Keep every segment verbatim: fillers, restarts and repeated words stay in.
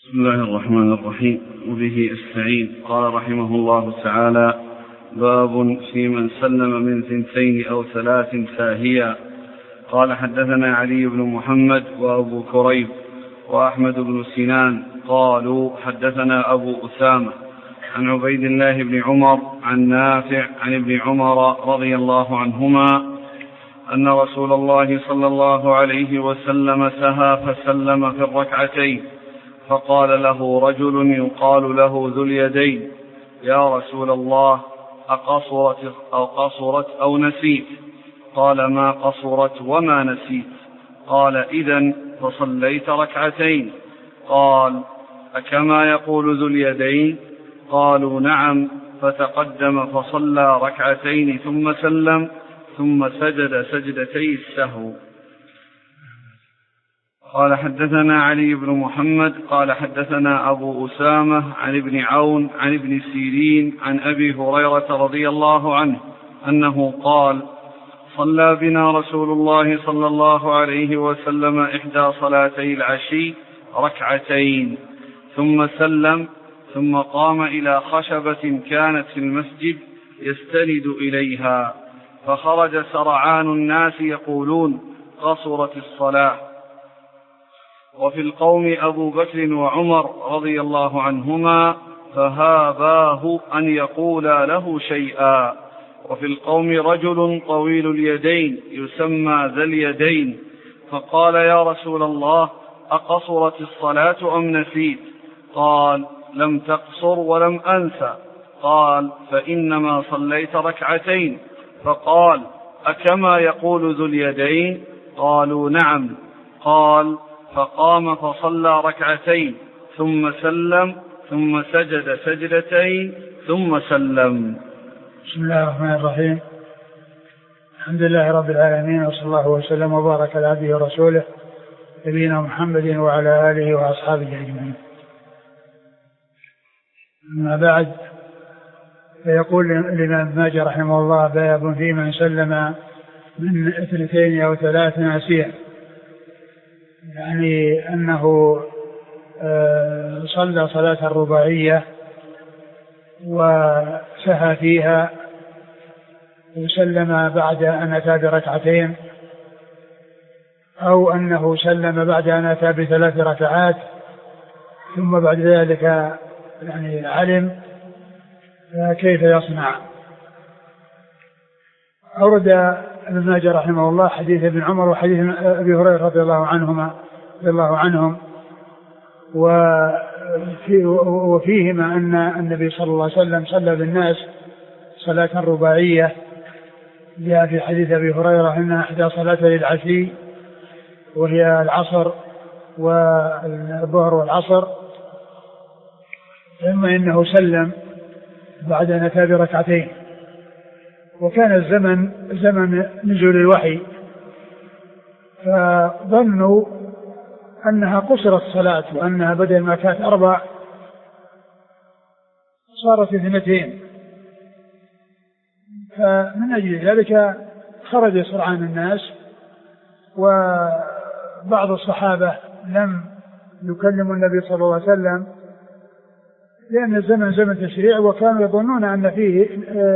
بسم الله الرحمن الرحيم، وبه أستعين. قال رحمه الله تعالى: باب في من سلم من ثنتين أو ثلاث ساهيا. قال: حدثنا علي بن محمد وأبو كريب وأحمد بن سنان قالوا: حدثنا أبو أسامة عن عبيد الله بن عمر عن نافع عن ابن عمر رضي الله عنهما أن رسول الله صلى الله عليه وسلم سهى فسلم في الركعتين، فقال له رجل يقال له ذو اليدين: يا رسول الله، أقصرت أو قصرت أو نسيت؟ قال: ما قصرت وما نسيت. قال: إذن فصليت ركعتين. قال: أكما يقول ذو اليدين؟ قالوا: نعم. فتقدم فصلى ركعتين ثم سلم ثم سجد سجدتي السهو. قال: حدثنا علي بن محمد قال: حدثنا أبو أسامة عن ابن عون عن ابن سيرين عن أبي هريرة رضي الله عنه أنه قال: صلى بنا رسول الله صلى الله عليه وسلم إحدى صلاتي العشي ركعتين ثم سلم، ثم قام إلى خشبة كانت في المسجد يستند إليها، فخرج سرعان الناس يقولون: قصرت الصلاة. وفي القوم أبو بكر وعمر رضي الله عنهما، فهاباه أن يقولا له شيئا. وفي القوم رجل طويل اليدين يسمى ذا اليدين، فقال: يا رسول الله، أقصرت الصلاة أم نسيت؟ قال: لم تقصر ولم أنسى. قال: فإنما صليت ركعتين. فقال: أكما يقول ذو اليدين؟ قالوا: نعم. قال: فقام فصلى ركعتين ثم سلم ثم سجد سجدتين ثم سلم. بسم الله الرحمن الرحيم. الحمد لله رب العالمين، وصلى الله وسلم وبارك على عبده ورسوله نبينا محمد وعلى آله وأصحابه أجمعين. أما بعد، فيقول الإمام ابن ماجه رحمه الله: باب في من سلم من اثنتين أو ثلاث ناسيا، يعني أنه صلى صلاة الرباعية وسهى فيها وسلم بعد أن أتى بركعتين، أو أنه سلم بعد أن أتى بثلاث ركعات ثم بعد ذلك يعني علم كيف يصنع. أورد ابن ماجه رحمه الله حديث ابن عمر وحديث أبي هريرة رضي الله عنهما رضي الله عنهم وفيهما أن النبي صلى الله عليه وسلم صلى بالناس صلاة رباعية، جاء في حديث أبي هريرة أنها إحدى صلاتي العشي، وهي العصر والظهر والعصر، ثم إنه سلم بعد أن أتى بركعتين. وكان الزمن زمن نزول الوحي، فظنوا أنها قصرت الصلاة وأنها بدل ما كانت أربع صارت اثنتين، فمن أجل ذلك خرج سرعان الناس، وبعض الصحابة لم يكلموا النبي صلى الله عليه وسلم لأن الزمن زمن تشريع، وكانوا يظنون أن فيه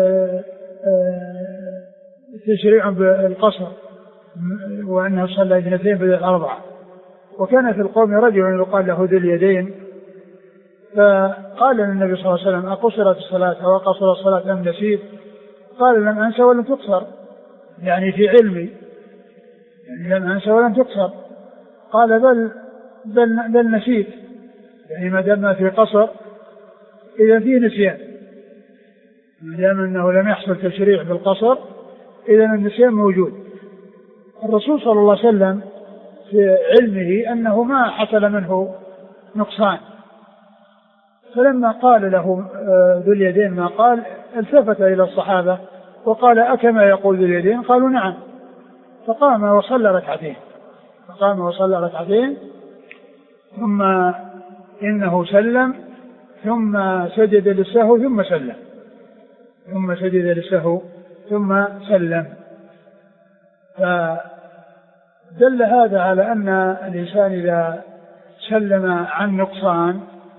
تشريع بالقصر وأنه صلى اثنتين بدل أربعة. وكان في القوم رجل يقال له ذو اليدين، فقال للنبي صلى الله عليه وسلم: أقصرت الصلاة أو أقصر الصلاة أم نسيت؟ قال: لم أنسى ولم تقصر، يعني في علمي يعني لم أنسى ولم تقصر. قال: بل, بل, بل نسيت، يعني ما دام في قصر إذا فيه نسيان، ما دام أنه لم يحصل تشريع بالقصر إذا النسيان موجود. الرسول صلى الله عليه وسلم في علمه أنه ما حصل منه نقصان، فلما قال له ذو اليدين ما قال التفت إلى الصحابة وقال: أكما يقول ذو اليدين؟ قالوا: نعم. فقام وصلى ركعتين فقام وصلى ركعتين ثم إنه سلم ثم سجد للسهو ثم سلم ثم سجد للسهو ثم سلم. فدل هذا على أن الإنسان إذا سلم عن نقصان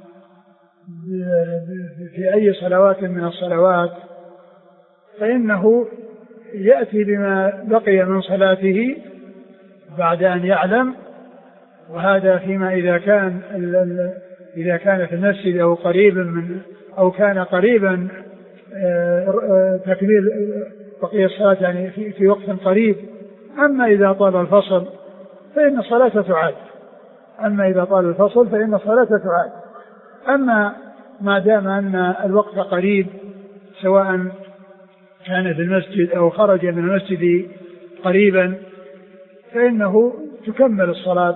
في أي صلوات من الصلوات فإنه يأتي بما بقي من صلاته بعد أن يعلم، وهذا فيما إذا كان إذا كان في المسجد أو قريبا من أو كان قريبا تكميل بقية الصلاة يعني في, في وقت قريب. أما إذا طال الفصل فإن الصلاة تعاد أما إذا طال الفصل فإن الصلاة تعاد أما ما دام أن الوقت قريب سواء كان في المسجد أو خرج من المسجد قريبا فإنه تكمل الصلاة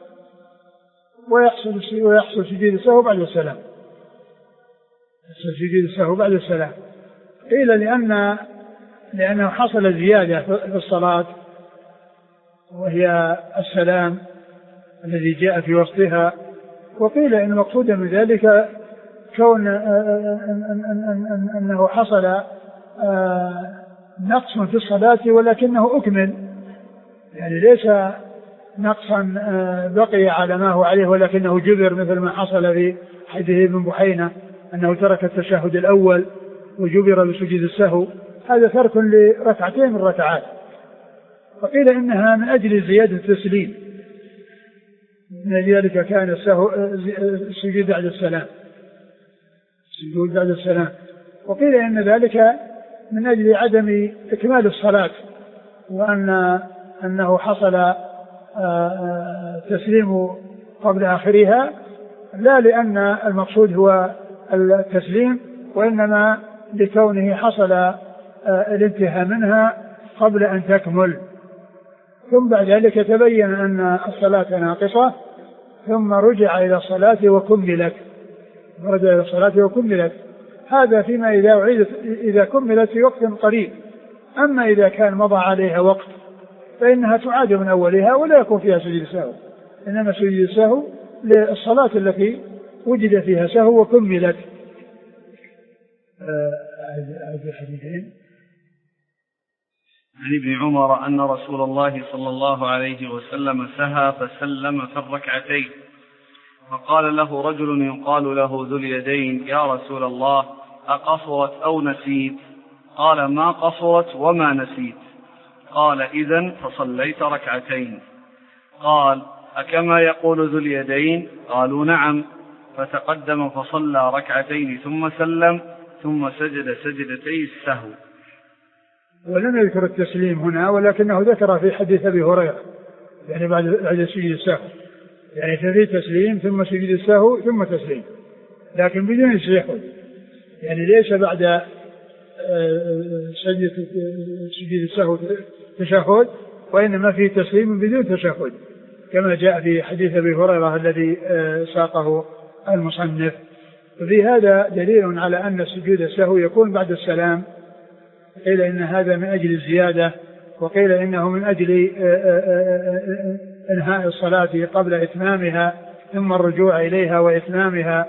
ويحصل ويحصل سجود السهو بعد السلام سجود السهو بعد السلام قيل لأن لأنه حصل زيادة في الصلاة وهي السلام الذي جاء في وسطها، وقيل إن المقصود من ذلك كون أنه حصل نقص في الصلاة ولكنه أكمل، يعني ليس نقصا بقي على ما هو عليه ولكنه جبر مثل ما حصل في حديث ابن بحينة أنه ترك التشهد الأول وجبر بسجود السهو، هذا ترك لركعتين من ركعات. فقيل إنها من أجل زيادة التسليم، من ذلك كان السهو السجود بعد السلام السجود بعد السلام وقيل إن ذلك من أجل عدم إكمال الصلاة وأن أنه حصل تسليم قبل آخرها، لا لأن المقصود هو التسليم وإنما لكونه حصل الانتهاء منها قبل أن تكمل، ثم بعد ذلك تبين أن الصلاة ناقصة ثم رجع إلى الصلاة وكملت رجع إلى الصلاة وكملت. هذا فيما إذا أعيدت إذا كملت في وقت قريب. أما إذا كان مضى عليها وقت فإنها تعاد من أولها ولا يكون فيها سجود سهو، إنما سجود السهو للصلاة التي وجد فيها سهو وكملت. هذه الحديثين عن ابن عمر أن رسول الله صلى الله عليه وسلم سهى فسلم في الركعتين، فقال له رجل يقال له ذو اليدين: يا رسول الله، أقصرت أو نسيت؟ قال: ما قصرت وما نسيت. قال: إذن فصليت ركعتين. قال: أكما يقول ذو اليدين؟ قالوا: نعم. فتقدم فصلى ركعتين ثم سلم ثم سجد سجدتي السهو. ولم يذكر التسليم هنا، ولكنه ذكر في حديث أبي هريرة يعني بعد بعد سجود السهو، يعني في تسليم ثم سجود السهو ثم تسليم، لكن بدون تشهد، يعني ليس بعد سجود السهو تشهد، وإنما في تسليم بدون تشهد كما جاء في حديث أبي هريرة الذي ساقه المصنف. وفي هذا دليل على أن سجود السهو يكون بعد السلام، قيل إن هذا من أجل الزيادة، وقيل إنه من أجل إنهاء الصلاة قبل إتمامها ثم الرجوع إليها وإتمامها.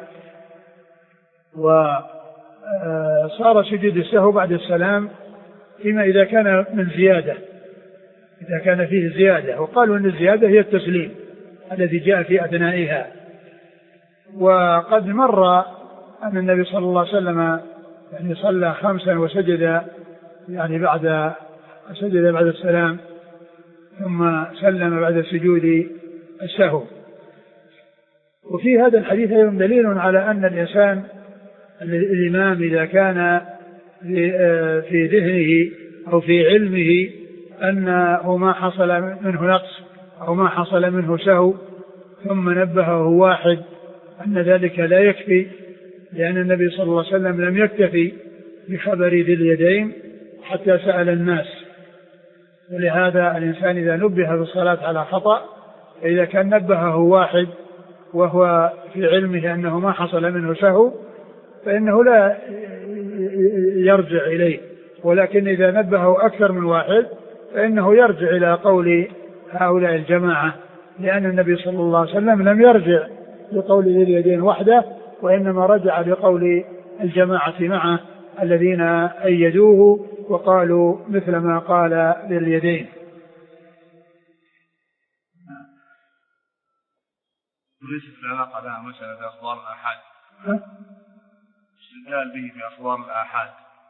وصار سجود السهو بعد السلام فيما إذا كان من زيادة، إذا كان فيه زيادة، وقالوا أن الزيادة هي التسليم الذي جاء في أثنائها. وقد مر أن النبي صلى الله عليه وسلم يعني صلى خمسا وسجد يعني بعد سجد بعد السلام ثم سلم بعد سجود السهو. وفي هذا الحديث أيضا دليل على أن الإنسان الإمام إذا كان في ذهنه أو في علمه أنه ما حصل منه نقص أو ما حصل منه سهو ثم نبهه واحد أن ذلك لا يكفي، لأن النبي صلى الله عليه وسلم لم يكتفي بخبر ذي اليدين حتى سأل الناس. ولهذا الإنسان إذا نبه بالصلاة على خطأ، إذا كان نبهه واحد وهو في علمه أنه ما حصل منه سهو فإنه لا يرجع إليه، ولكن إذا نبهه أكثر من واحد فإنه يرجع إلى قول هؤلاء الجماعة، لأن النبي صلى الله عليه وسلم لم يرجع لقول ذي اليدين وحده، وإنما رجع لقول الجماعة معه الذين أيدوه وقالوا مثل ما قال ذي اليدين. وليس في العلاقة لها مثلا في أخبار الآحاد استدلال به في أخبار الآحاد.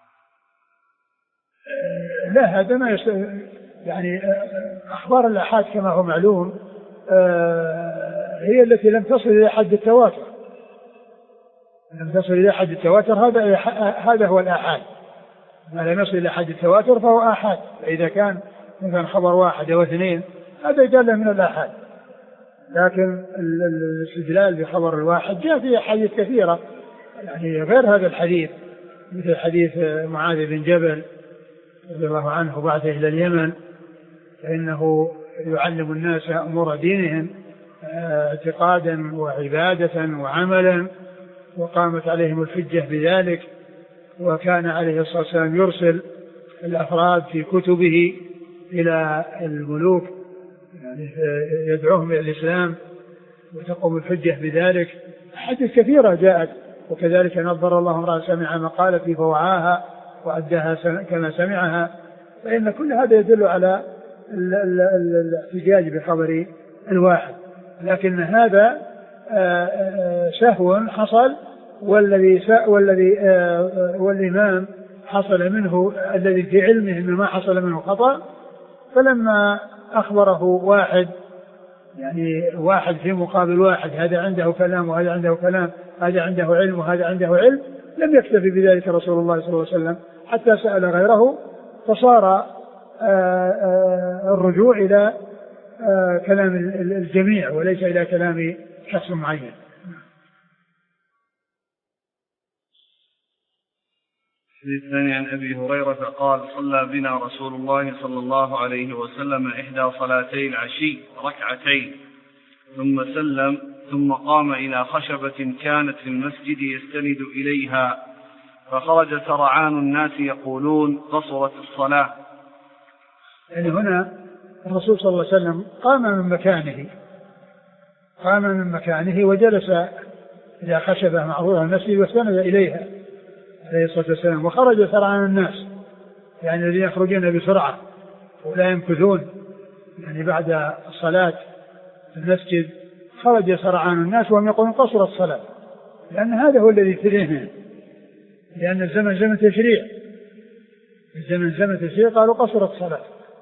لا هذا ما يست... يعني أخبار الآحاد كما هو معلوم هي التي لم تصل إلى حد التواتر، لم تصل إلى حد التواتر هذا هذا هو الآحاد. ما لم يصل إلى حد التواتر فهو آحاد. فإذا كان مثلا خبر واحد أو اثنين هذا يجعل من الآحاد. لكن الاستدلال بخبر الواحد جاء فيه حديث كثيرة يعني غير هذا الحديث، مثل حديث معاذ بن جبل رضي الله عنه بعثه إلى اليمن فإنه يعلم الناس أمور دينهم اعتقادا وعبادة وعملا، وقامت عليهم الحجة بذلك. وكان عليه الصلاة والسلام يرسل الأفراد في كتبه إلى الملوك يعني يدعوهم إلى الإسلام وتقوم الحجة بذلك. حديث كثيرة جاءت. وكذلك نظر الله امرأ سمع مقالتي فوعاها وأداها كما سمعها. فإن كل هذا يدل على الاحتجاج بخبر الواحد. لكن هذا سهو حصل، والذي والذي والإمام حصل منه الذي في علمه ما حصل منه خطأ. فلما أخبره واحد يعني واحد في مقابل واحد، هذا عنده كلام وهذا عنده كلام، هذا عنده علم وهذا عنده علم، لم يكتفي بذلك رسول الله صلى الله عليه وسلم حتى سأل غيره، فصار الرجوع إلى كلام الجميع وليس إلى كلام شخص معين. الثاني عن أبي هريرة قال صلى بنا رسول الله صلى الله عليه وسلم إحدى صلاتي العشي ركعتين ثم سلم ثم قام إلى خشبة كانت في المسجد يستند إليها فخرج سرعان الناس يقولون قصرت الصلاة. يعني هنا الرسول صلى الله عليه وسلم قام من مكانه قام من مكانه وجلس إلى خشبة معروضة المسجد واستند إليها عليه الصلاة والسلام، وخرج سرعان الناس يعني الذين يخرجون بسرعة ولا يمكثون يعني بعد الصلاة في المسجد، خرج سرعان الناس وهم يقولون قصر الصلاة، لأن هذا هو الذي يتريهم، لأن الزمن زمن تشريع، الزمن زمن تشريع قالوا قصر الصلاة.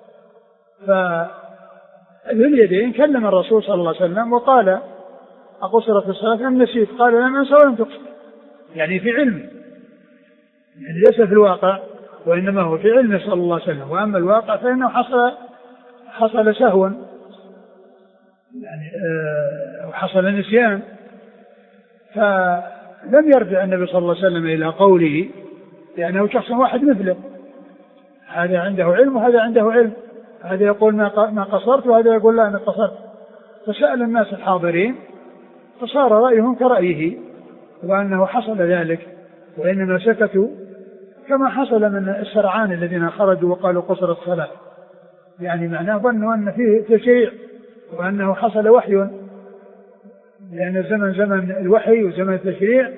فذو اليدين كلم الرسول صلى الله عليه وسلم وقال أقصرت الصلاة أم نسيت؟ قال لم أنسى ولم تقصر، يعني في علمه، يعني ليس في الواقع وإنما هو في علمه صلى الله عليه وسلم. وأما الواقع فإنه حصل حصل سهوا يعني آه وحصل نسيان، فلم يرجع النبي صلى الله عليه وسلم إلى قوله لأنه شخص واحد مثله، هذا عنده علم وهذا عنده علم، هذا يقول ما قصرت وهذا يقول لا أنا قصرت. فسأل الناس الحاضرين فصار رأيهم كرأيه وأنه حصل ذلك، وإنما سكتوا كما حصل من السرعان الذين خرجوا وقالوا قصر الصلاة، يعني معناه ظنوا أن فيه تشريع وأنه حصل وحي، لأن الزمن زمن الوحي وزمن التشريع.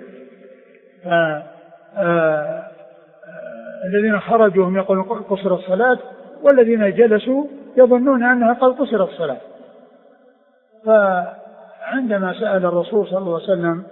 الذين خرجوا هم يقولون قصر الصلاة، والذين جلسوا يظنون أنها قد قصر الصلاة. فعندما سأل الرسول صلى الله عليه وسلم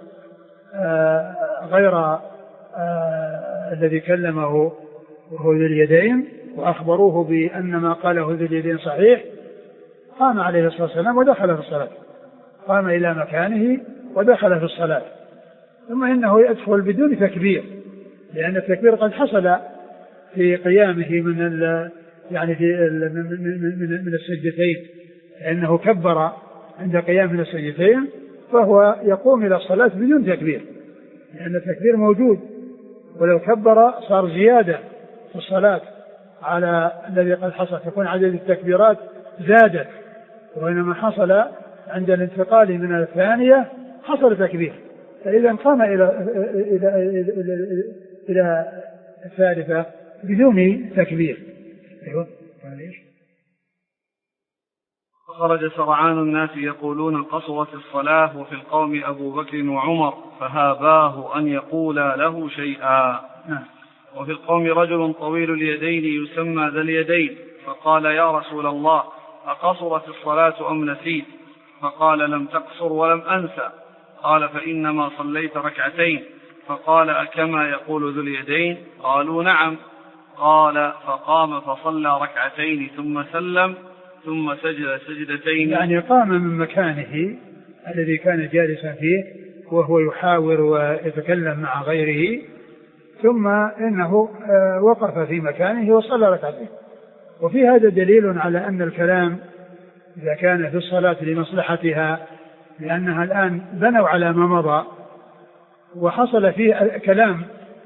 غير الذي كلمه وهو ذو اليدين وأخبروه بأن ما قاله ذو اليدين صحيح، قام عليه الصلاة والسلام ودخل في الصلاة، قام إلى مكانه ودخل في الصلاة. ثم إنه يدخل بدون تكبير، لأن التكبير قد حصل في قيامه من ال يعني في ال من, من السجدتين، لأنه كبر عند قيام من السجدتين، فهو يقوم إلى الصلاة بدون تكبير، لأن التكبير موجود، ولو كبر صار زيادة في الصلاة على الذي قد حصل، تكون عدد التكبيرات زادت، وإنما حصل عند الانتقال من الثانية حصل تكبير، فإذا قام إلى إلى إلى, إلى, إلى الثالثة بدون تكبير. أيوة. خرج سرعان الناس يقولون قصرت الصلاة، وفي القوم أبو بكر وعمر فهاباه أن يقول له شيئا. وفي القوم رجل طويل اليدين يسمى ذا اليدين، فقال يا رسول الله أقصرت الصلاة أم نسيت؟ فقال لم تقصر ولم أنسى. قال فإنما صليت ركعتين. فقال أكما يقول ذو اليدين؟ قالوا نعم. قال فقام فصلى ركعتين ثم سلم ثم سجد سجدتين. يعني قام من مكانه الذي كان جالسا فيه وهو يحاور ويتكلم مع غيره، ثم إنه وقف في مكانه وصلى ركعتين. وفي هذا دليل على أن الكلام إذا كان في الصلاة لمصلحتها، لأنها الآن بنوا على ما مضى وحصل فيه كلام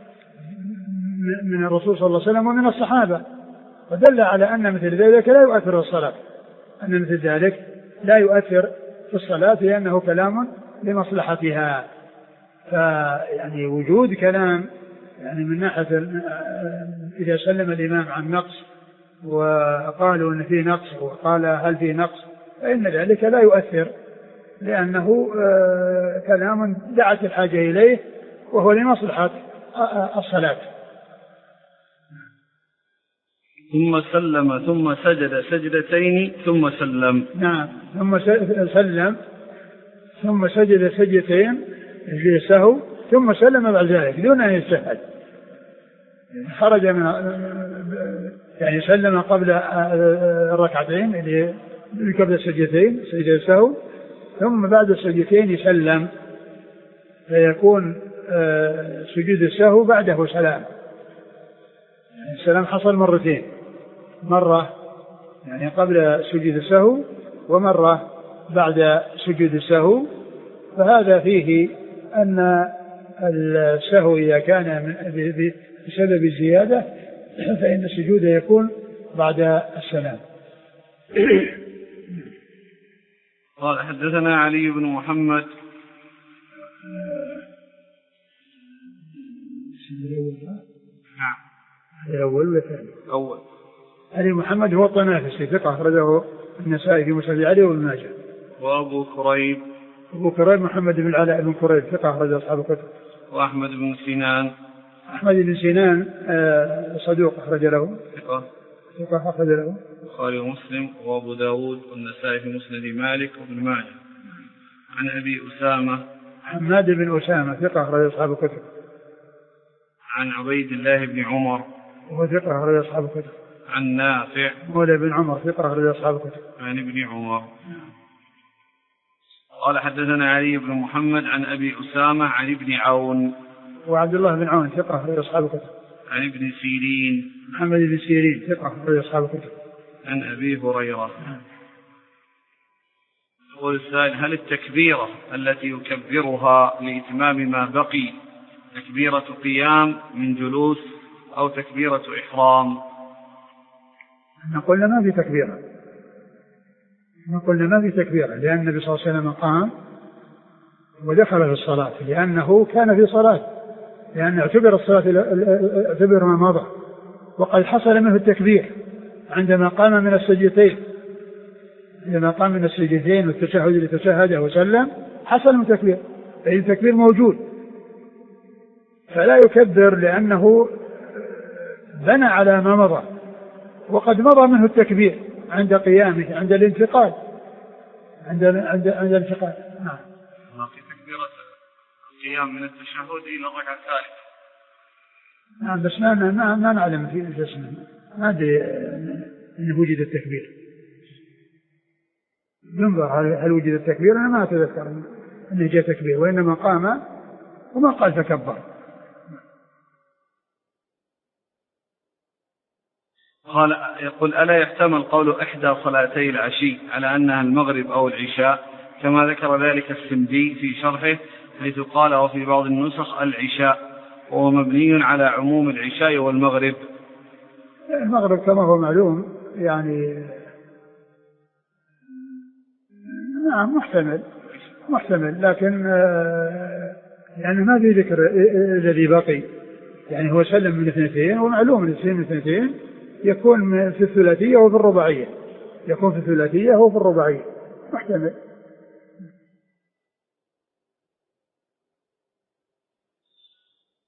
من الرسول صلى الله عليه وسلم ومن الصحابة، ودل على أن مثل ذلك لا يؤثر في الصلاة، أن مثل ذلك لا يؤثر في الصلاة لأنه كلام لمصلحتها. فيعني وجود كلام يعني من ناحية إذا سلم الإمام عن نقص وقالوا أن فيه نقص وقال هل فيه نقص، فإن ذلك لا يؤثر لأنه كلام دعت الحاجة إليه وهو لمصلحة الصلاة. ثم سلم ثم سجد سجدتين ثم سلم. نعم، ثم سلم ثم سجد سجدتين للسهو ثم سلم بعد ذلك دون أن يستهد. خرج من يعني سلم قبل الركعتين اللي قبل السجدتين سجد السهو، ثم بعد السجدتين يسلم، فيكون سجود السهو بعده سلام. السلام حصل مرتين، مرة يعني قبل سجود السهو ومرة بعد سجود السهو. فهذا فيه أن السهو إذا كان بسبب الزيادة فإن السجود يكون بعد السلام. قال حدثنا علي بن محمد. نعم الأول ولا الثاني؟ أول. علي محمد هو الطنافسي ثقة أخرجه النسائي في مسند علي وابن ماجه. وأبو كريب. أبو كريب محمد بن العلاء بن كريب ثقة أخرجه أصحاب الكتب. وأحمد بن سينان. أحمد بن سينان صدوق أخرج له. ثقة. ثقة أخرج له البخاري ومسلم وأبو داود والنسائي في مسند مالك وابن ماجه. عن أبي أسامة. حماد بن أسامة ثقة أخرج أصحاب الكتب. عن عبيد الله بن عمر وهو ثقة أخرج أصحاب الكتب. عن نافع مولى بن عمر ثقة أخرج أصحاب الكتب. عن ابن عمر. قال حدثنا علي بن محمد عن أبي أسامة عن ابن عون. وعبد الله بن عون ثقة أخرج أصحاب الكتب. عن ابن سيرين. محمد بن سيرين ثقة أخرج أصحاب الكتب. عن أبي هريرة. يقول السائل: هل التكبيرة التي يكبرها لإتمام ما بقي تكبيرة قيام من جلوس أو تكبيرة إحرام؟ نقول ما في تكبيرة، نقول ما في تكبيرة لأن النبي صلى الله عليه وسلم قام ودخل في الصلاة لأنه كان في صلاة، لأن اعتبر الصلاة اعتبر ما مضى، وقد حصل منه التكبير عندما قام من السجدتين، عندما قام من السجدتين والتشهد اللي تشهده وسلم حصل منه تكبير، فإن التكبير موجود فلا يكبر لأنه بنى على ما مضى، وقد مضى منه التكبير عند قيامه عند الانتقال عند عند عند الانتقال. نعم. باقي تكبيرة القيام من التشهد إلى الركعة الثالثة. نعم، بس ما ما ما نعلم في اسمه، ما أدري إنه وجد التكبير. ننظر هل وجد التكبير، أنا ما أتذكر إنه جاء تكبير، وإنما قام وما قال تكبر. قال يقول: ألا يحتمل قول إحدى صلاتي العشي على أنها المغرب أو العشاء كما ذكر ذلك السندي في شرحه، حيث قال وفي بعض النسخ العشاء، وهو مبني على عموم العشاء والمغرب؟ المغرب كما هو معلوم يعني نعم محتمل محتمل لكن يعني ما في ذكر الذي بقي، يعني هو سلم من اثنتين، ومعلوم من السلم من اثنتين يكون في الثلاثية وفي الرباعية، يكون في الثلاثية وفي الرباعية محتمل.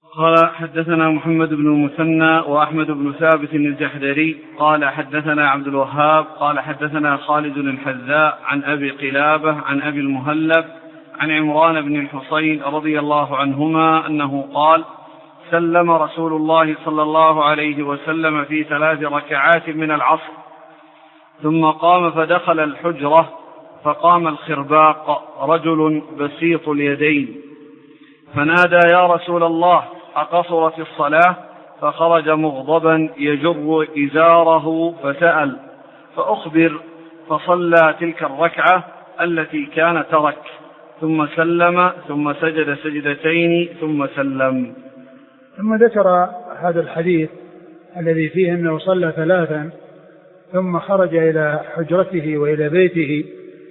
قال حدثنا محمد بن المثنى وأحمد بن ثابت الجحدري قال حدثنا عبد الوهاب قال حدثنا خالد الحذاء عن أبي قلابة عن أبي المهلب عن عمران بن الحصين رضي الله عنهما أنه قال سلم رسول الله صلى الله عليه وسلم في ثلاث ركعات من العصر ثم قام فدخل الحجرة فقام الخرباق رجل بسيط اليدين فنادى يا رسول الله أقصرت الصلاة؟ فخرج مغضبا يجر إزاره فسأل فأخبر فصلى تلك الركعة التي كان ترك ثم سلم ثم سجد سجدتين ثم سلم. ثم ذكر هذا الحديث الذي فيه أنه صلى ثلاثا ثم خرج إلى حجرته وإلى بيته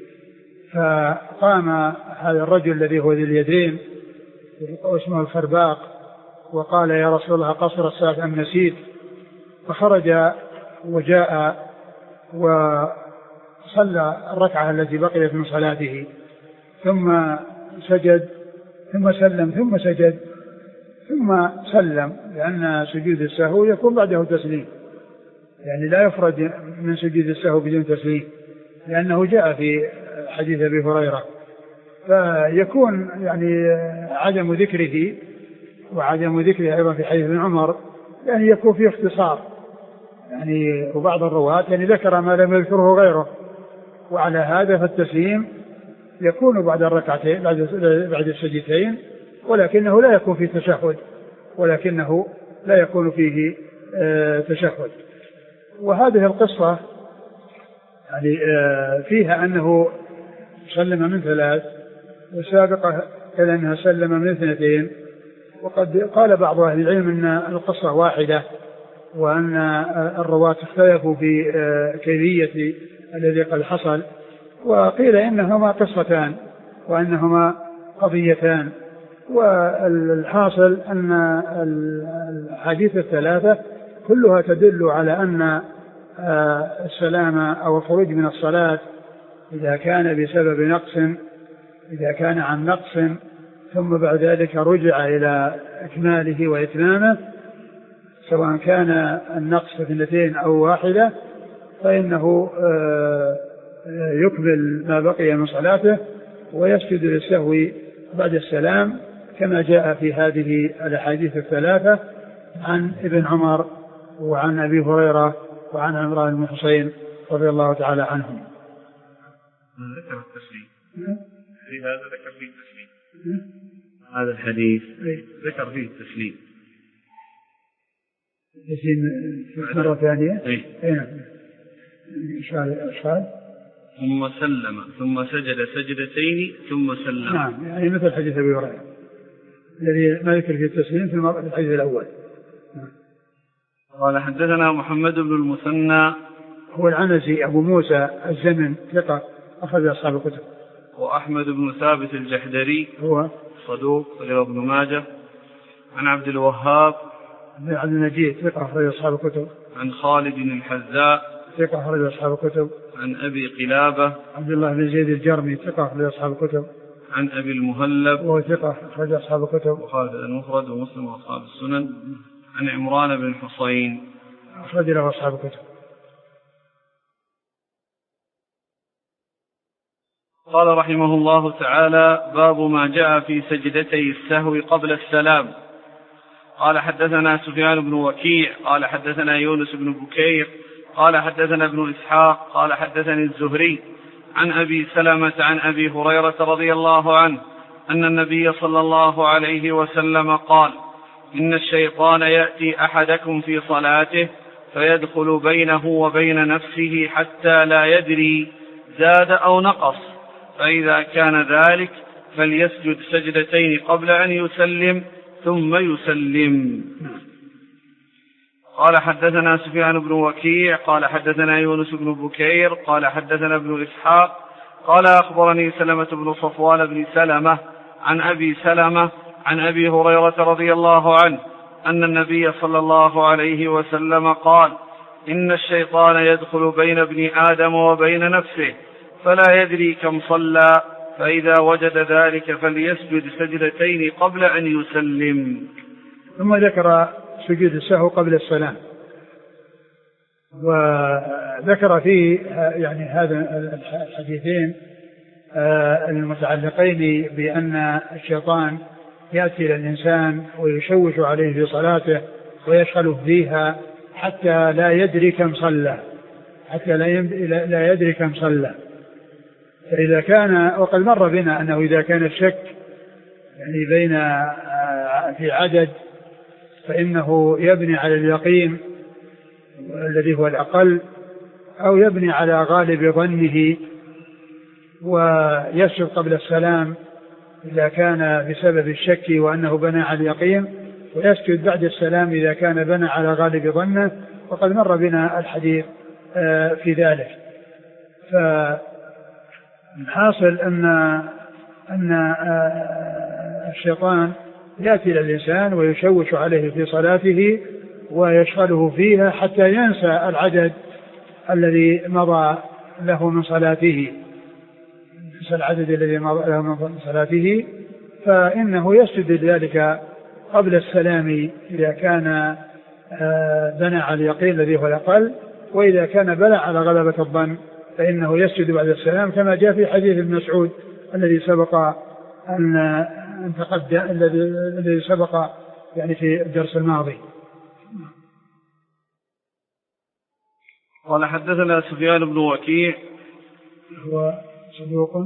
فقام هذا الرجل الذي هو ذي اليدين واسمه الخرباق وقال يا رسول الله قصر الصلاة أم نسيت؟ فخرج وجاء وصلى الركعة التي بقيت من صلاته ثم سجد ثم سلم ثم سجد ثم سلم، لأن سجود السهو يكون بعده تسليم، يعني لا يفرد من سجود السهو بدون تسليم، لأنه جاء في حديث أبي هريرة، فيكون يعني عدم ذكره وعدم ذكره أيضا في حديث ابن عمر يعني يكون فيه اختصار، يعني وبعض الرواة يعني ذكر ما لم يذكره غيره، وعلى هذا فالتسليم يكون بعد الركعتين بعد بعد السجدتين، ولكنه لا يكون فيه تشهد ولكنه لا يكون فيه آه تشهد. وهذه القصة يعني آه فيها أنه سلم من ثلاث وسابقة إلى أنها سلم من اثنتين، وقد قال بعض أهل العلم أن القصة واحدة وأن الرواة اختلفوا في كيفية الذي قد حصل، وقيل إنهما قصتان وأنهما قضيتان، والحاصل أن الحديث الثلاثة كلها تدل على أن السلام أو الخروج من الصلاة إذا كان بسبب نقص إذا كان عن نقص ثم بعد ذلك رجع إلى إكماله وإتمامه سواء كان النقص اثنتين أو واحدة فإنه يكمل ما بقي من صلاته ويسجد للسهو بعد السلام كما جاء في هذه الأحاديث الثلاثة عن ابن عمر وعن أبي هريرة وعن عمران بن الحصين رضي الله تعالى عنهم. ذكر التسليم في هذا ذكر فيه التسليم هذا الحديث ذكر فيه التسليم تسليم مرة ثانية أي نعم إشهاد ثم سلم ثم سجد سجدتين ثم سلم، نعم يعني مثل حديث أبي هريرة الذي ما ذكر فيه التسليم في الحديث الأول. قال حدثنا محمد بن المثنى هو العنزي أبو موسى الزمن ثقة أخرج أصحاب الكتب، وأحمد بن ثابت الجحدري هو صدوق رواه ابن ماجه، عن عبد الوهاب بن عبد المجيد ثقة أخرج أصحاب الكتب، عن خالد الحذاء ثقة أخرج أصحاب الكتب، عن أبي قلابة عبد الله بن زيد الجرمي ثقة أخرج أصحاب الكتب، عن أبي المهلب وهو ثقة أخرج أصحاب الكتب، وخالد المفرد ومسلم وأصحاب السنن، عن عمران بن الحصين أخرج له أصحاب الكتب. قال رحمه الله تعالى: باب ما جاء في سجدتي السهو قبل السلام. قال حدثنا سفيان بن وكيع قال حدثنا يونس بن بكير قال حدثنا ابن إسحاق قال حدثني الزهري عن أبي سلمة عن أبي هريرة رضي الله عنه أن النبي صلى الله عليه وسلم قال: إن الشيطان يأتي أحدكم في صلاته فيدخل بينه وبين نفسه حتى لا يدري زاد أو نقص، فإذا كان ذلك فليسجد سجدتين قبل أن يسلم ثم يسلم. قال حدثنا سفيان بن وكيع قال حدثنا يونس بن بكير قال حدثنا ابن إسحاق قال أخبرني سلمة بن صفوان بن سلمة عن أبي سلمة عن أبي هريرة رضي الله عنه أن النبي صلى الله عليه وسلم قال: إن الشيطان يدخل بين ابن آدم وبين نفسه فلا يدري كم صلى، فإذا وجد ذلك فليسجد سجدتين قبل أن يسلم. ثم ذكر سجود السهو قبل السلام، وذكر في يعني هذا الحديثين المتعلقين بأن الشيطان يأتي إلى الإنسان ويشوش عليه في صلاته ويشغله فيها حتى لا يدري كم صلى حتى لا يدري كم صلى. فإذا كان، وقد مر بنا أنه إذا كان الشك يعني بين في عدد فإنه يبني على اليقين الذي هو الأقل، أو يبني على غالب ظنه ويسجد قبل السلام إذا كان بسبب الشك وأنه بنى على اليقين، ويسجد بعد السلام إذا كان بنى على غالب ظنه. وقد مر بنا الحديث في ذلك. فالحاصل أن أن الشيطان يأتي إلى الإنسان ويشوش عليه في صلاته ويشغله فيها حتى ينسى العدد الذي مضى له من صلاته ينسى العدد الذي مضى له من صلاته فإنه يسجد ذلك قبل السلام إذا كان بنى على اليقين الذي هو الأقل، وإذا كان بنى على غلبة الظن فإنه يسجد بعد السلام، كما جاء في حديث ابن مسعود الذي سبق أن تقدم الذي سبق يعني في الدرس الماضي. قال حدثنا سفيان بن وكيع هو صدوق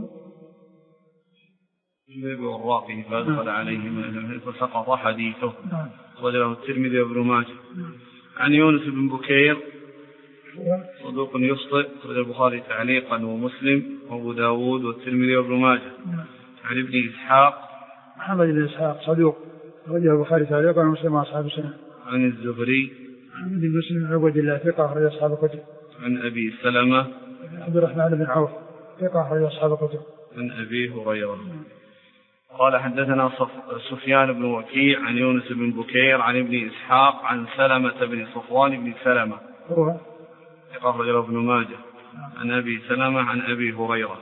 جبيب والراقي فأدخل عليه من فسقط حديثه وله الترمذي وابن ماجه. عن يونس بن بكير صدوق يخطئ أخرج البخاري تعليقا ومسلم وأبو داود والترمذي وابن ماجه. عن ابن إسحاق محمد بن إسحاق صدوق أخرج البخاري تعليقا ومسلم وأصحاب السنة. عن الزهري عن ابن مسلم بن عبد الله ثقة أخرج أصحاب الكتب. عن أبي سلمة عبد الرحمن بن عوف ثقة أخرج أصحاب الكتب. عن أبي هريرة. قال حدثنا سفيان بن وكيع عن يونس بن بكير عن ابن إسحاق عن سلمة بن صفوان بن سلمة هو أخرج له ابن ماجه. عن أبي سلمة عن أبي هريرة.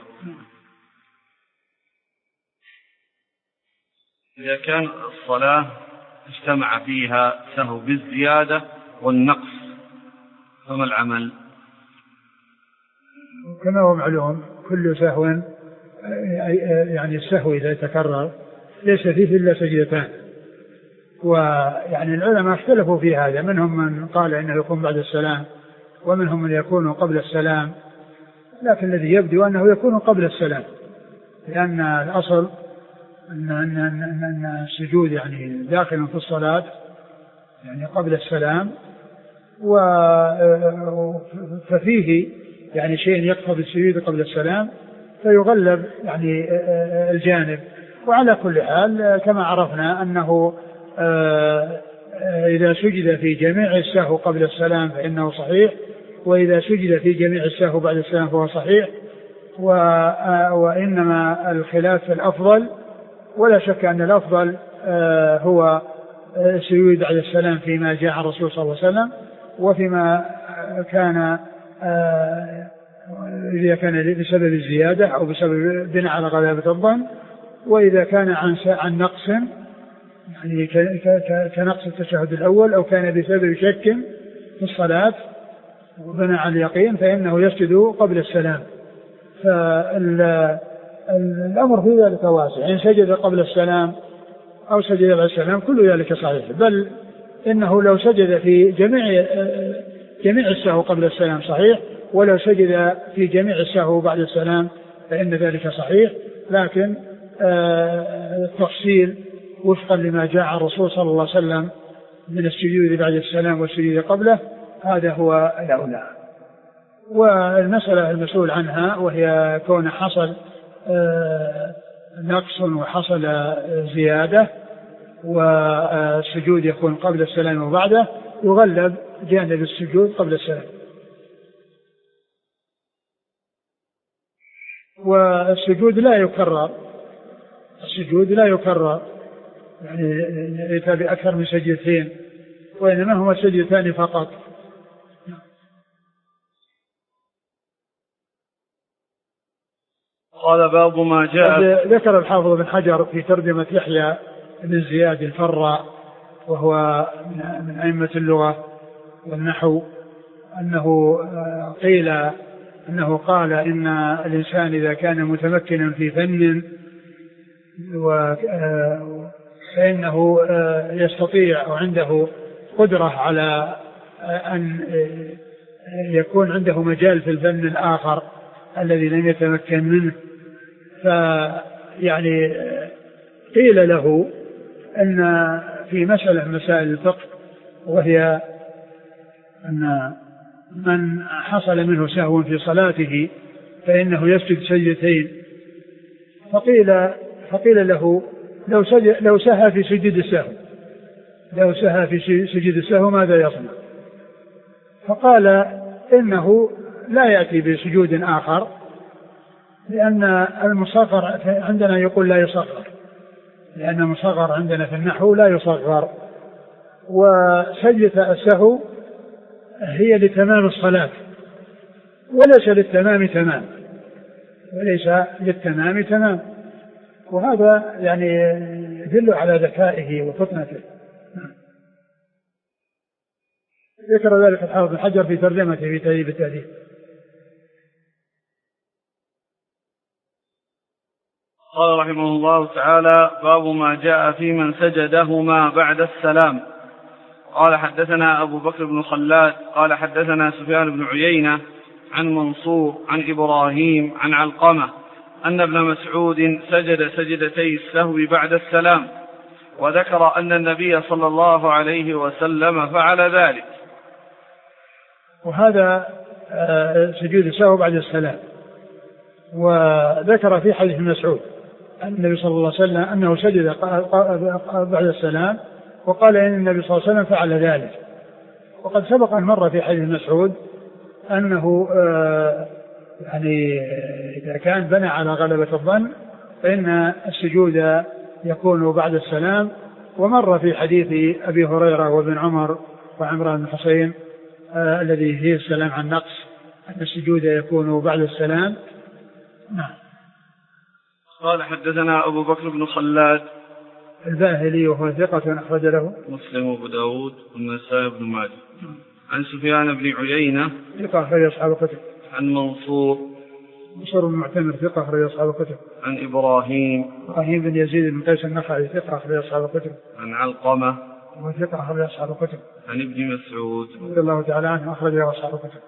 إذا كان الصلاة اجتمع فيها سهو بالزيادة والنقص فما العمل؟ كما هو معلوم كل سهو يعني السهو إذا تكرر ليس فيه إلا سجدتان، ويعني العلماء اختلفوا في هذا، منهم من قال إنه يكون بعد السلام ومنهم من يكون قبل السلام، لكن الذي يبدو أنه يكون قبل السلام، لأن الأصل أن, أن, أن, أن السجود يعني داخل في الصلاة يعني قبل السلام، ففيه يعني شيء يقتضي السجود قبل السلام فيغلب يعني الجانب. وعلى كل حال كما عرفنا أنه إذا سجد في جميع السهو قبل السلام فإنه صحيح، وإذا سجد في جميع السهو بعد السلام فهو صحيح، وإنما الخلاف في الأفضل، ولا شك أن الأفضل هو السجود بعد السلام فيما جاء عن الرسول صلى الله عليه وسلم، وفيما كان إذا كان بسبب الزيادة أو بسبب بناء على غلبة الظن، وإذا كان عن عن نقص يعني كنقص التشهد الأول أو كان بسبب شك في الصلاة وبناء على اليقين فإنه يسجد قبل السلام. فالأمر في ذلك واسع، إن سجد قبل السلام أو سجد بعد السلام كل ذلك صحيح، بل إنه لو سجد في جميع جميع السهو قبل السلام صحيح، ولو سجد في جميع السهو بعد السلام فإن ذلك صحيح، لكن التفصيل وفقا لما جاء عن الرسول صلى الله عليه وسلم من السجود بعد السلام والسجود قبله هذا هو الأولى. والمسألة المسؤول عنها وهي كون حصل نقص وحصل زيادة والسجود يكون قبل السلام وبعده، يغلب جانب السجود قبل السلام. والسجود لا يكرر، السجود لا يكرر يعني ليس بأكثر من سجدتين، وإنما هما سجدتان فقط. قال باب ما جاء. ذكر الحافظ بن حجر في ترجمة يحيى بن زياد الفراء وهو من أئمة اللغة والنحو أنه قيل أنه قال إن الإنسان إذا كان متمكنا في فن فإنه يستطيع أو عنده قدرة على أن يكون عنده مجال في الفن الآخر الذي لم يتمكن منه. فيعني قيل له أن في مسألة مسائل الفقه، وهي أن من حصل منه سهو في صلاته فإنه يسجد سجدتين، فقيل فقيل له لو لو سهى في سجود السهو لو سهى في سجود السهو ماذا يصنع؟ فقال إنه لا يأتي بسجود آخر، لأن المصغر عندنا يقول لا يصغر، لأن المصغر عندنا في النحو لا يصغر، وسجدة السهو هي لتمام الصلاة وليس للتمام تمام وليس للتمام تمام وهذا يعني يدل على ذكائه وفطنته. ذكر ذلك الحافظ بن حجر في ترجمته في تهذيب التهذيب. قال رحمه الله تعالى: باب ما جاء في من سجدهما بعد السلام. قال حدثنا أبو بكر بن خلاد قال حدثنا سفيان بن عيينة عن منصور عن إبراهيم عن علقمة أن ابن مسعود سجد سجدتي السهو بعد السلام، وذكر أن النبي صلى الله عليه وسلم فعل ذلك. وهذا سجود السهو بعد السلام. وذكر في حديث مسعود أن النبي صلى الله عليه وسلم أنه سجد بعد السلام، وقال إن النبي صلى الله عليه وسلم فعل ذلك. وقد سبق أن مر في حديث مسعود أنه يعني إذا كان بنى على غلبة الظن فإن السجود يكون بعد السلام. ومر في حديث أبي هريرة وابن عمر وعمران بن حسين آه الذي فيه السلام عن نقص أن السجود يكون بعد السلام. نعم. قال حدثنا أبو بكر بن خلاد الباهلي وهو ثقة أخرج له مسلم وأبو داود والنسائي بن ماجه. عن سفيان بن عيينة ثقة أخرج أصحاب الكتب. عن منصور منصور بن معتمر ثقة أخرج أصحاب الكتب. عن إبراهيم إبراهيم بن يزيد بن قيس النخعي ثقة أخرج أصحاب الكتب. عن علقمة وهو ثقة أخرج أصحاب الكتب. عن ابن مسعود رضي الله تعالى عنه أخرج أصحاب الكتب.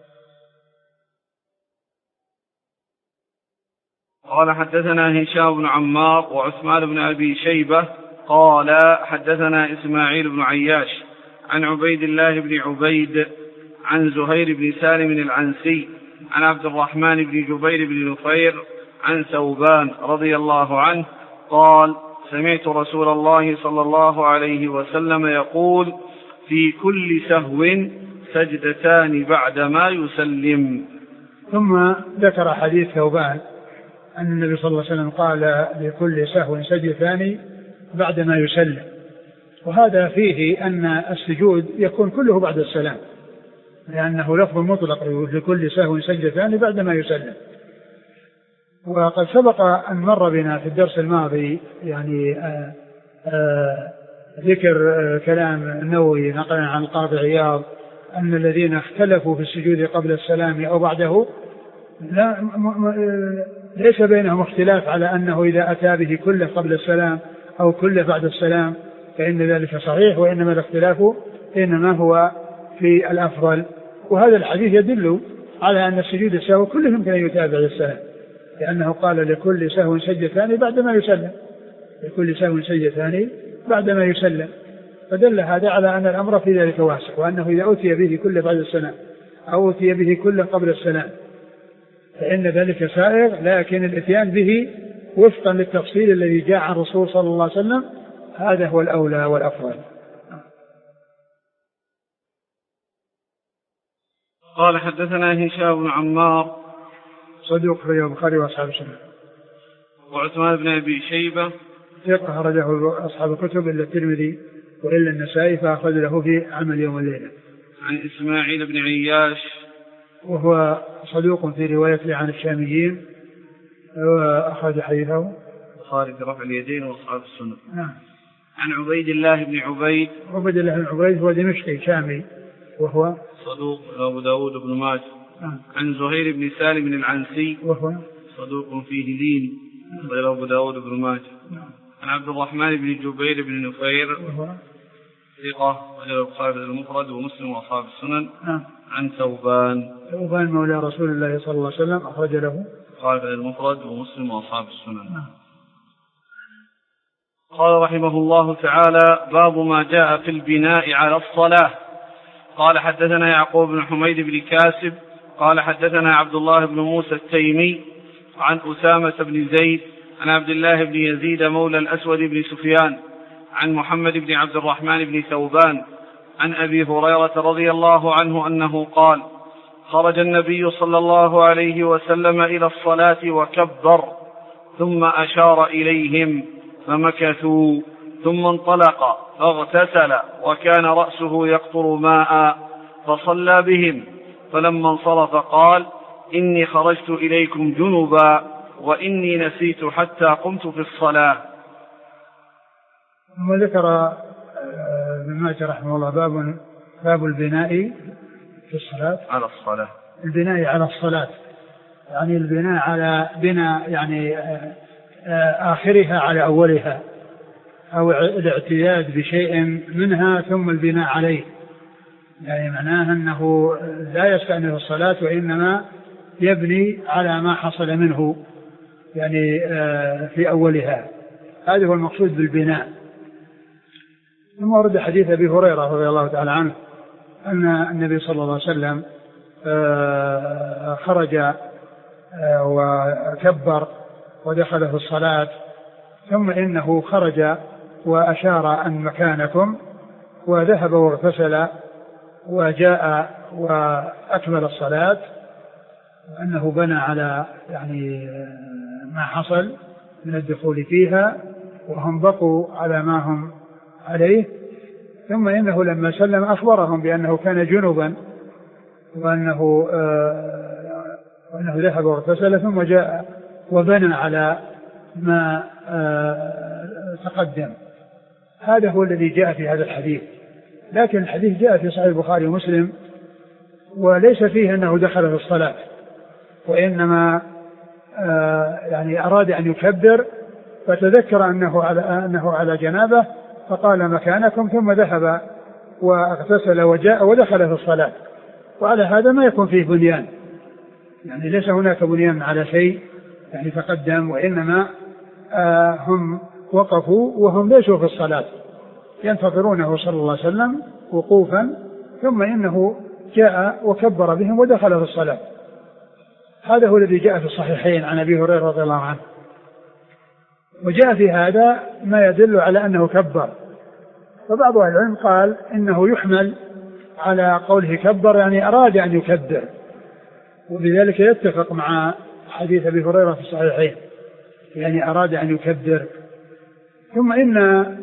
قال حدثنا هشام بن عمار وعثمان بن أبي شيبة قال حدثنا إسماعيل بن عياش عن عبيد الله بن عبيد عن زهير بن سالم العنسي عن عبد الرحمن بن جبير بن نفير عن ثوبان رضي الله عنه قال: سمعت رسول الله صلى الله عليه وسلم يقول: في كل سهو سجدتان بعدما يسلم. ثم ذكر حديث ثوبان أن النبي صلى الله عليه وسلم قال: لكل سهو سجدتان بعدما يسلم. وهذا فيه أن السجود يكون كله بعد السلام، لأنه لفظ مطلق: لكل سهو سجدتان بعدما يسلم. وقد سبق أن مر بنا في الدرس الماضي يعني آآ آآ ذكر آآ كلام النووي نقلا عن القاضي عياض أن الذين اختلفوا في السجود قبل السلام أو بعده لا م م ليس بينهم اختلاف على أنه إذا أتى به كله قبل السلام أو كله بعد السلام فإن ذلك صحيح، وإنما الاختلاف إنما هو في الأفضل. وهذا الحديث يدل على أن السجود السهو كله يمكن أن يتابع السلام، لأنه قال: لكل سهو سجدتان بعدما يسلم، لكل سهو سجدتان بعدما يسلم. فدل هذا على أن الأمر في ذلك واسع، وأنه إذا أتي به كله بعد السلام أو أتي به كله قبل السلام فإن ذلك سائغ، لكن الاتيان به وفقا للتفصيل الذي جاء عن الرسول صلى الله عليه وسلم هذا هو الأولى والأفضل. قال حدثنا هشام بن عمار صدوق أخرجه البخاري وأصحاب السنن. وعثمان بن أبي شيبة ثقة أخرجه أصحاب الكتب إلا الترمذي وإلا النسائي فأخرج له في عمل يوم الليلة. عن إسماعيل بن عياش وهو صدوق في روايته عن الشاميين وأخرج حديثه البخاري في رفع اليدين وأصحاب السنن. نعم. عن عبيد الله بن عبيد. عبيد الله بن عبيد هو دمشقي شامي وهو صدوق أبو داود بن ماجه. آه. عن زهير بن سالم العنسي وهو صدوق فيه لين غير أبو داود بن ماجه. آه. عن عبد الرحمن بن جبير بن نفير وهو ثقة غير البخاري المفرد ومسلم وأصحاب السنن. آه. عن ثوبان ثوبان مولى رسول الله صلى الله عليه وسلم أخرج له البخاري المفرد ومسلم وأصحاب السنن. آه. قال رحمه الله تعالى: باب ما جاء في البناء على الصلاة. قال حدثنا يعقوب بن حميد بن كاسب قال حدثنا عبد الله بن موسى التيمي عن أسامة بن زيد عن عبد الله بن يزيد مولى الأسود بن سفيان عن محمد بن عبد الرحمن بن ثوبان عن أبي هريرة رضي الله عنه أنه قال: خرج النبي صلى الله عليه وسلم إلى الصلاة وكبر ثم أشار إليهم فمكثوا ثم انطلق فاغتسل وكان رأسه يقطر ماء فصلى بهم، فلما انصرف قال: إني خرجت إليكم جنبا وإني نسيت حتى قمت في الصلاة. ثم ذكر ابن ماجه رحمه الله باب باب البناء في الصلاة على الصلاة البناء على الصلاة يعني البناء على بناء يعني آخرها على أولها أو الاعتياد بشيء منها ثم البناء عليه، يعني معناه أنه لا يستأنف الصلاة وإنما يبني على ما حصل منه يعني في أولها. هذا هو المقصود بالبناء. ثم ورد حديث أبي هريرة رضي الله تعالى عنه أن النبي صلى الله عليه وسلم خرج وكبر ودخل في الصلاة ثم إنه خرج وأشار أن مكانكم وذهب واغتسل وجاء وأكمل الصلاة، وأنه بنى على يعني ما حصل من الدخول فيها وهم بقوا على ما هم عليه. ثم إنه لما سلم أخبرهم بأنه كان جنبا وأنه, آه وأنه ذهب واغتسل ثم جاء وبنى على ما آه تقدم. هذا هو الذي جاء في هذا الحديث، لكن الحديث جاء في صحيح البخاري ومسلم وليس فيه أنه دخل في الصلاة، وإنما آه يعني أراد أن يكبر فتذكر أنه على, أنه على جنابه فقال مكانكم ثم ذهب واغتسل وجاء ودخل في الصلاة. وعلى هذا ما يكون فيه بنيان، يعني ليس هناك بنيان على شيء يعني تقدم، وإنما آه هم وقفوا وهم ليسوا في الصلاة ينتظرونه صلى الله عليه وسلم وقوفا، ثم إنه جاء وكبر بهم ودخل في الصلاة. هذا هو الذي جاء في الصحيحين عن أبي هريرة رضي الله عنه. وجاء في هذا ما يدل على أنه كبر، فبعض أهل العلم قال إنه يحمل على قوله كبر يعني أراد أن يكبر، وبذلك يتفق مع حديث أبي هريرة في الصحيحين يعني أراد أن يكبر. ثم إن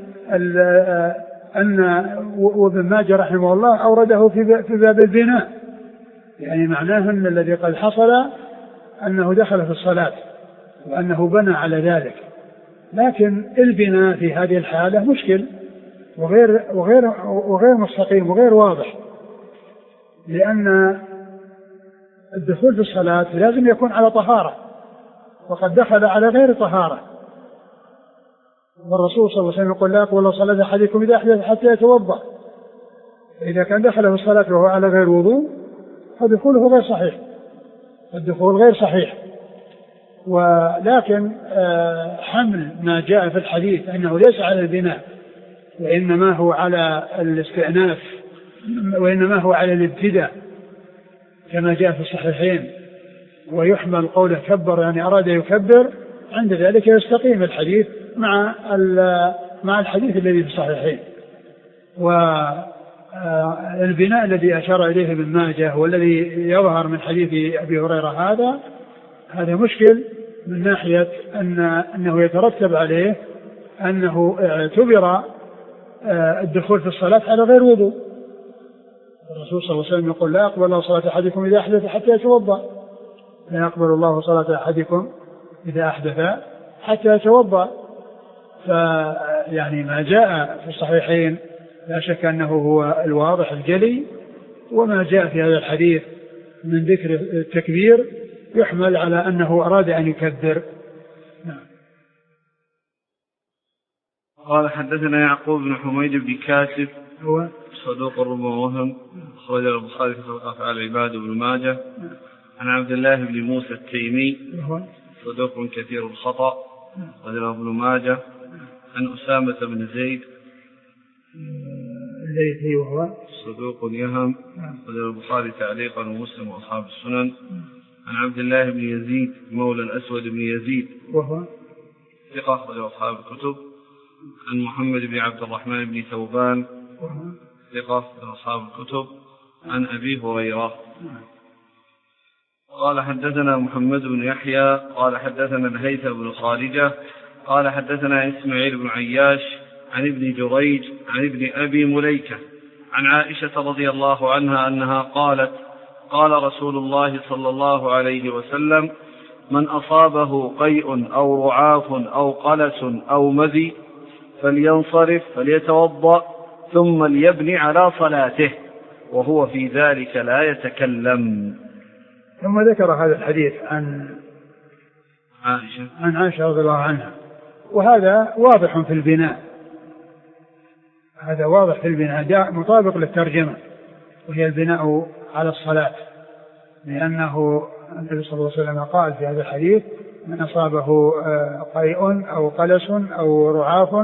أن وابن ماجه رحمه الله أورده في باب البناء، يعني معناه أن الذي قد حصل أنه دخل في الصلاة وأنه بنى على ذلك، لكن البناء في هذه الحالة مشكل وغير, وغير, وغير مستقيم وغير واضح، لأن الدخول في الصلاة لازم يكون على طهارة، وقد دخل على غير طهارة. والرسول صلى الله عليه وسلم يقول: لا يقبل صلاة أحدكم إذا أحدث حتى يتوضأ. إذا كان دخل في الصلاة وهو على غير وضوء فدخوله غير صحيح، الدخول غير صحيح. ولكن حمل ما جاء في الحديث أنه ليس على البناء وإنما هو على الاستئناف وإنما هو على الابتداء كما جاء في الصحيحين، ويحمل قوله كبر يعني أراد يكبر، عند ذلك يستقيم الحديث مع مع الحديث الذي في الصحيحين. والبناء الذي أشار إليه ابن ماجه والذي يظهر من حديث أبي هريرة هذا هذا مشكل من ناحية أن أنه يترتب عليه أنه اعتبر الدخول في الصلاة على غير وضوء. الرسول صلى الله عليه وسلم يقول: لا يقبل الله صلاة أحدكم إذا أحدث حتى يتوضأ، لا يقبل الله صلاة أحدكم إذا أحدث حتى يتوضأ. فيعني ما جاء في الصحيحين لا شك أنه هو الواضح الجلي، وما جاء في هذا الحديث من ذكر التكبير يحمل على أنه أراد أن يكبر. نعم. قال حدثنا يعقوب بن حميد بن كاسب هو صدوق ربما وهم، أخرج البخاري في خلق أفعال العباد وابن ماجه. عن عبد الله بن موسى التيمي صدوق كثير الخطأ، أخرج ابن ماجه. عن أسامة بن زيد الليثي وهو صدوق يهم، أخرج البخاري تعليقا ومسلم وأصحاب السنن. عن عبد الله بن يزيد مولى الأسود بن يزيد وهو ثقة، أخرج أصحاب الكتب. عن محمد بن عبد الرحمن بن ثوبان ثقة من أصحاب الكتب. عن أبي هريرة. قال حدثنا محمد بن يحيى قال حدثنا الهيثم بن خارجة قال حدثنا إسماعيل بن عياش عن ابن جريج عن ابن أبي مليكة عن عائشة رضي الله عنها أنها قالت: قال رسول الله صلى الله عليه وسلم: من أصابه قيء أو رعاف أو قلس أو مذي فلينصرف فليتوضأ ثم ليبني على صلاته وهو في ذلك لا يتكلم. ثم ذكر هذا الحديث عن عائشة عن عائشة رضي الله عنها، وهذا واضح في البناء، هذا واضح في البناء مطابق للترجمة، وهي البناء على الصلاة، لأنه النبي صلى الله عليه وسلم قال في هذا الحديث: من أصابه قيء أو قلس أو رعاف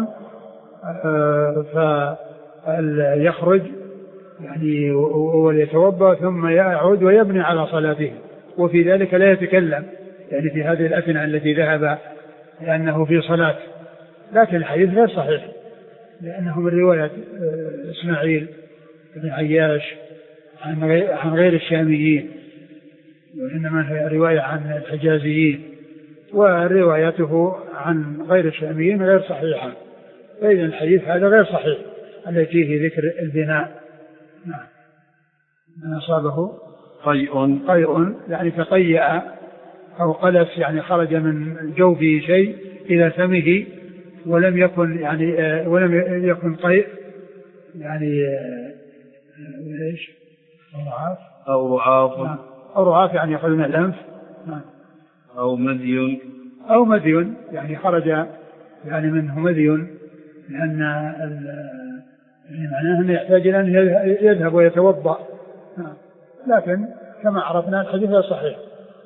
فليخرج يعني وليتوضأ ثم يعود ويبني على صلاته وفي ذلك لا يتكلم، يعني في هذه الأثناء التي ذهب لأنه في صلاة. لكن الحديث غير صحيح، لأنه من رواية إسماعيل بن عياش عن غير الشاميين، وإنما هي رواية عن الحجازيين، وروايته عن غير الشاميين غير صحيحة، فإذا الحديث هذا غير صحيح التي فيه ذكر البناء. نعم. من أصابه قيء قيء يعني تقيأ أو قلس يعني خرج من جوفه شيء إلى فمه ولم يكن يعني ولم يكن قيء يعني ايش رعاف أو رعاف نعم. أو رعاف يعني يخرج من الأنف نعم. أو مذي أو مذي يعني خرج يعني منه مذي، لأن يعني معناه أنه يحتاج إلى أن يذهب ويتوضأ نعم. لكن كما عرفنا الحديث صحيح.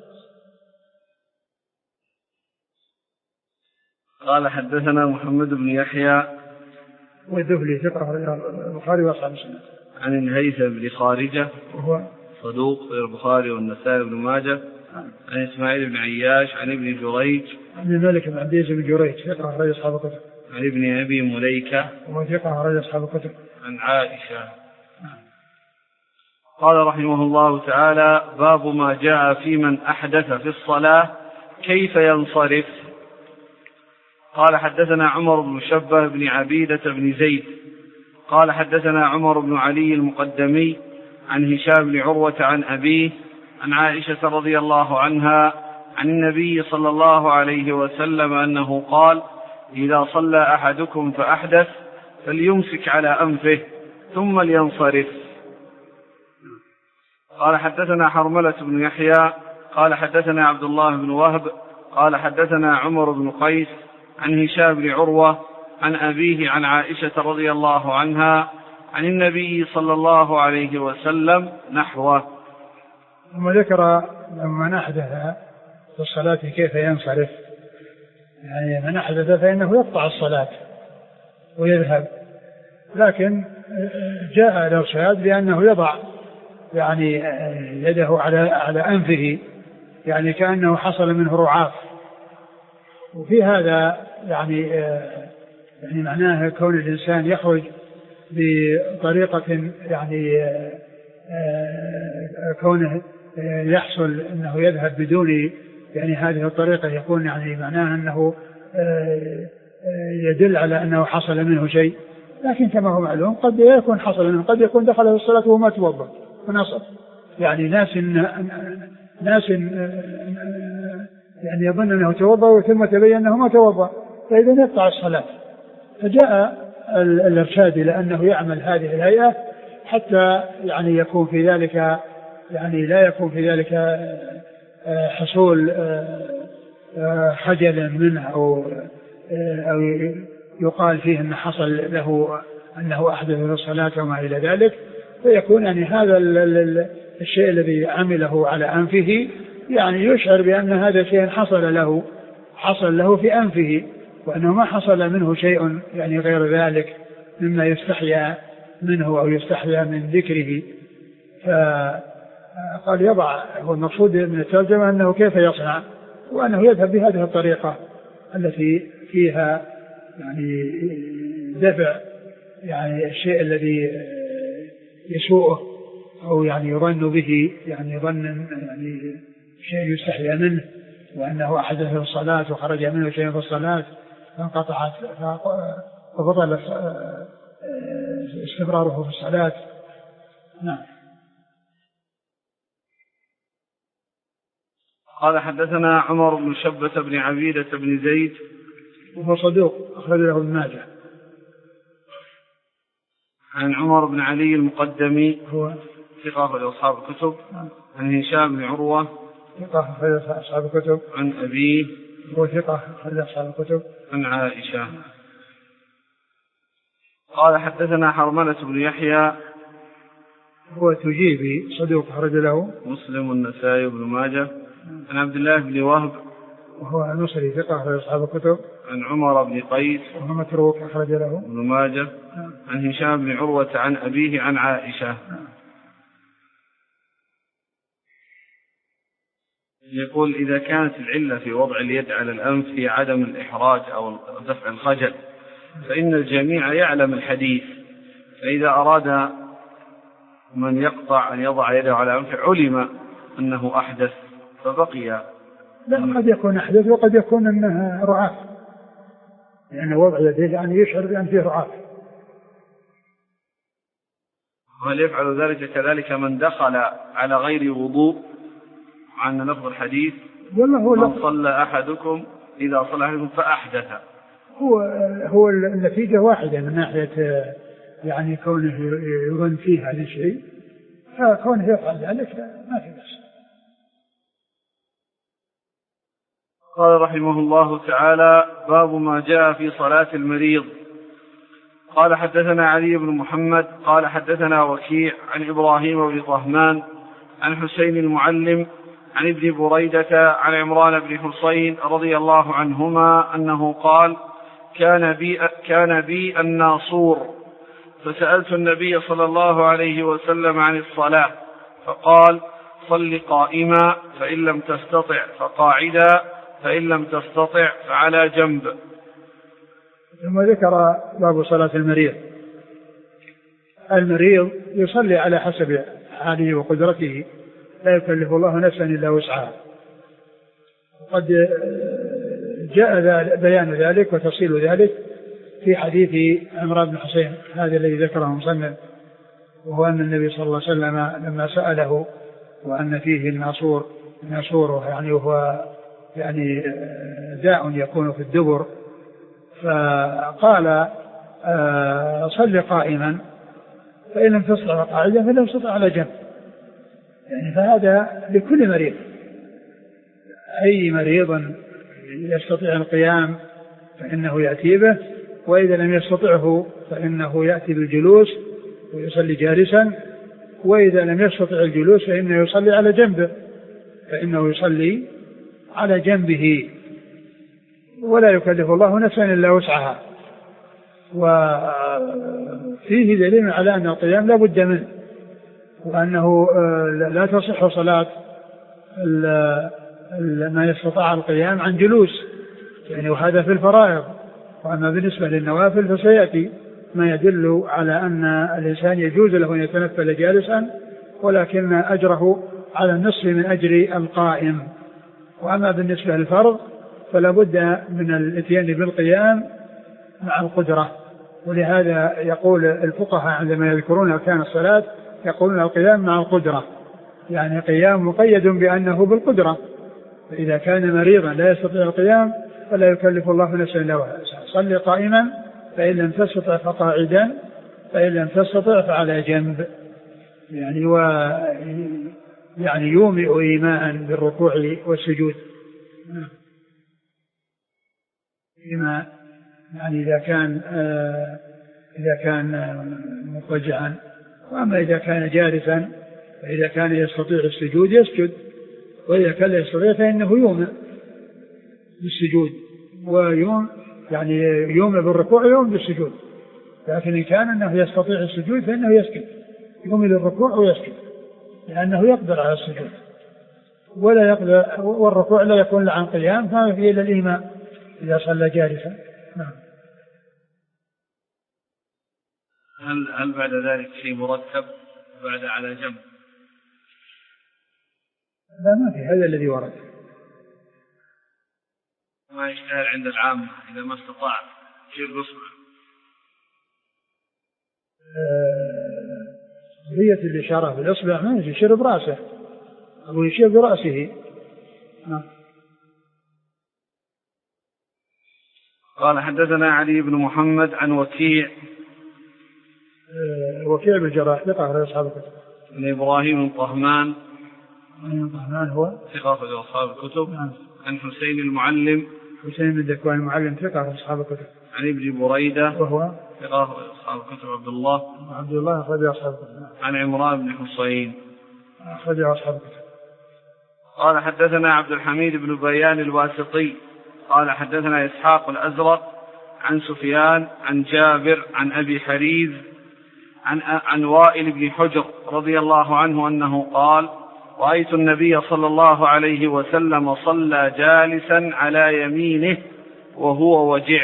قال حدثنا محمد بن يحيى والذهلي ثقة البخاري وأصحاب السنة. عن الهيثم بن خارجة وهو صدوق في البخاري والنسائي بن ماجه. عن إسماعيل بن عياش عن ابن جريج عن الملك بن عبد العزيز بن جريج ثقة أخرج أصحاب الكتب. عن ابن أبي مليكة وهو ثقة أخرج أصحاب الكتب. عن عائشة. قال رحمه الله تعالى: باب ما جاء في من أحدث في الصلاة كيف ينصرف. قال حدثنا عمر بن شبه بن عبيدة بن زيد قال حدثنا عمر بن علي المقدمي عن هشام بن عروة عن أبيه عن عائشة رضي الله عنها عن النبي صلى الله عليه وسلم أنه قال: إذا صلى أحدكم فأحدث فليمسك على أنفه ثم لينصرف. قال حدثنا حرملة بن يحيى قال حدثنا عبد الله بن وهب قال حدثنا عمر بن قيس عن هشام بن عروة عن أبيه عن عائشة رضي الله عنها عن النبي صلى الله عليه وسلم نحوه. ثم ذكر من أحدث في الصلاة كيف ينصرف، يعني من أحدث فإنه يقطع الصلاة ويذهب، لكن جاء الإرشاد بأنه يضع يعني يده على على أنفه، يعني كأنه حصل منه رعاف، وفي هذا يعني يعني معناه كون الإنسان يخرج بطريقة يعني كونه يحصل أنه يذهب بدون يعني هذه الطريقة، يكون يعني معناه أنه يدل على أنه حصل منه شيء، لكن كما هو معلوم قد يكون حصل منه، قد يكون دخل في الصلاة وما توضأ ونصب، يعني ناس ناس يعني يظن أنه توضأ ثم تبين أنه ما توضأ، فإذا يقطع الصلاة فجاء الإرشاد إلى أنه يعمل هذه الهيئة حتى يعني يكون في ذلك يعني لا يكون في ذلك حصول خجل منه أو أو يقال فيه أن حصل له أنه أحدث في الصلاة وما إلى ذلك، فيكون يعني هذا الشيء الذي عمله على أنفه يعني يشعر بأن هذا شيء حصل له حصل له في أنفه، وأنه ما حصل منه شيء يعني غير ذلك مما يستحيا منه أو يستحيا من ذكره. فقال يضع، هو المقصود من الترجمة أنه كيف يصنع، وأنه يذهب بهذه الطريقة التي فيها يعني دفع يعني الشيء الذي يسوءه أو يعني يظن به يعني ظن يعني شيء يستحيا منه، وأنه أحدث في الصلاة وخرج منه شيء في الصلاة فانقطعت فبطل استمراره في الصلاة. نعم. قال حدثنا عمر بن شبة بن عبيدة بن زيد وهو صدوق أخرج له ابن ماجه. عن عمر بن علي المقدمي هو ثقة أخرج أصحاب الكتب. عن هشام بن عروة ثقة أخرج أصحاب الكتب. عن أبيه هو ثقة أخرج أصحاب الكتب. عن عائشة. قال حدثنا حرملة بن يحيى هو تجيبي صدوق أخرج له مسلم والنسائي بن ماجه. عن عبد الله بن وهب وهو المصري ثقة أخرج أصحاب الكتب. عن عمر بن قيس وهو متروك أخرج له ابن ماجه. عن هشام بن عروة عن أبيه عن عائشة. يقول إذا كانت العلة في وضع اليد على الأنف هي عدم الإحراج أو دفع الخجل، فإن الجميع يعلم الحديث، فإذا أراد من يقطع أن يضع يده على أنف علم أنه أحدث فبقي. لا، قد يكون أحدث وقد يكون أنه رعاف، لأن وضع يده يعني يشعر بأن فيه رعاف. هل يفعل ذلك كذلك من دخل على غير وضوء عن لفظ الحديث من صلى أحدكم إذا صلى أحدكم فأحدث؟ هو هو النتيجة واحدة من ناحية يعني كونه يظن فيه هذا الشيء، فكونه يفعل ذلك ما في بأس. قال رحمه الله تعالى: باب ما جاء في صلاة المريض. قال حدثنا علي بن محمد قال حدثنا وكيع عن إبراهيم بن طهمان عن حسين المعلم عن ابن بريدة عن عمران بن حسين رضي الله عنهما أنه قال: كان بي, كان بي الناصور، فسألت النبي صلى الله عليه وسلم عن الصلاة فقال: صل قائما، فإن لم تستطع فقاعدا، فإن لم تستطع فعلى جنب. ثم ذكر باب صلاة المريض. المريض يصلي على حسب حاله وقدرته، لا يكلف الله نفسا إلا وسعها. وقد جاء بيان ذلك وتفصيل ذلك في حديث عمران بن حسين هذا الذي ذكره مصنف، وهو أن النبي صلى الله عليه وسلم لما سأله وأن فيه الناصور ناصوره يعني وهو يعني داء يكون في الدبر، فقال: صل قائما، فإن لم تستطع قاعدا فإن لم تستطع على جنب. يعني فهذا لكل مريض، أي مريض يستطيع القيام فإنه يأتي به، وإذا لم يستطعه فإنه يأتي بالجلوس ويصلي جالسا، وإذا لم يستطع الجلوس فإنه يصلي على جنبه، فإنه يصلي على جنبه، ولا يكلف الله نفسا إلا وسعها. وفيه دليل على أن القيام لا بد منه، وأنه لا تصح صلاة ما يستطاع القيام عن جلوس، يعني وهذا في الفرائض. وأما بالنسبة للنوافل فسيأتي ما يدل على أن الإنسان يجوز له أن يتنفل جالسا، ولكن أجره على النصف من أجر القائم. وأما بالنسبة للفرض فلا بد من الاتيان بالقيام مع القدرة، ولهذا يقول الفقهاء عندما يذكرون أركان الصلاة يقولون القيام مع القدرة، يعني قيام مقيد بأنه بالقدرة، فإذا كان مريضا لا يستطيع القيام فلا يكلف الله نفسا إلا وسعها. صل قائما فإن لم تستطع فقاعدا فإن لم تستطع فعلى جنب. يعني و يعني يومئ إيماء بالركوع والسجود فيما يعني إذا كان آه إذا كان مضطجعا. وأما إذا كان جالسا فإذا كان يستطيع السجود يسجد، وإذا كان لا يستطيع فإنه يومئ بالسجود ويوم يعني يومئ بالركوع ويوم بالسجود. لكن إن كان أنه يستطيع السجود فإنه يسجد، يومئ للركوع ويسجد لأنه يقدر على السجود ولا يقدر، والركوع لا يكون عن قيام فما فيه إلا الإيماء إذا صلى جالسا. نعم. هل هل بعد ذلك شيء مرتب بعد على جنب؟ لا ما في، هذا الذي ورد. ما يشتهر عند العامة إذا ما استطاع يشير بصبع. قضية آه الإشارة بالإصبع ما يشير برأسه أو يشير برأسه. آه. قال حدثنا علي بن محمد عن وكيع آه وكيع بالجراح ثقة أخرج أصحاب الكتب. عن إبراهيم بن طهمان طهمان هو ثقة أخرج أصحاب الكتب. نعم. عن حسين المعلم حسين بن ذكوان المعلم ثقة أخرج أصحاب الكتب. عن ابن بريدة وهو ثقة أخرج أصحاب الكتب عبد الله عبد الله أخرج أصحاب الكتب. عن عمران بن حصين أخرج أصحاب الكتب. قال حدثنا عبد الحميد بن بيان الواسطي قال حدثنا إسحاق الأزرق عن سفيان عن جابر عن أبي حريز عن, عن وائل بن حجر رضي الله عنه أنه قال رأيت النبي صلى الله عليه وسلم صلى جالسا على يمينه وهو وجع.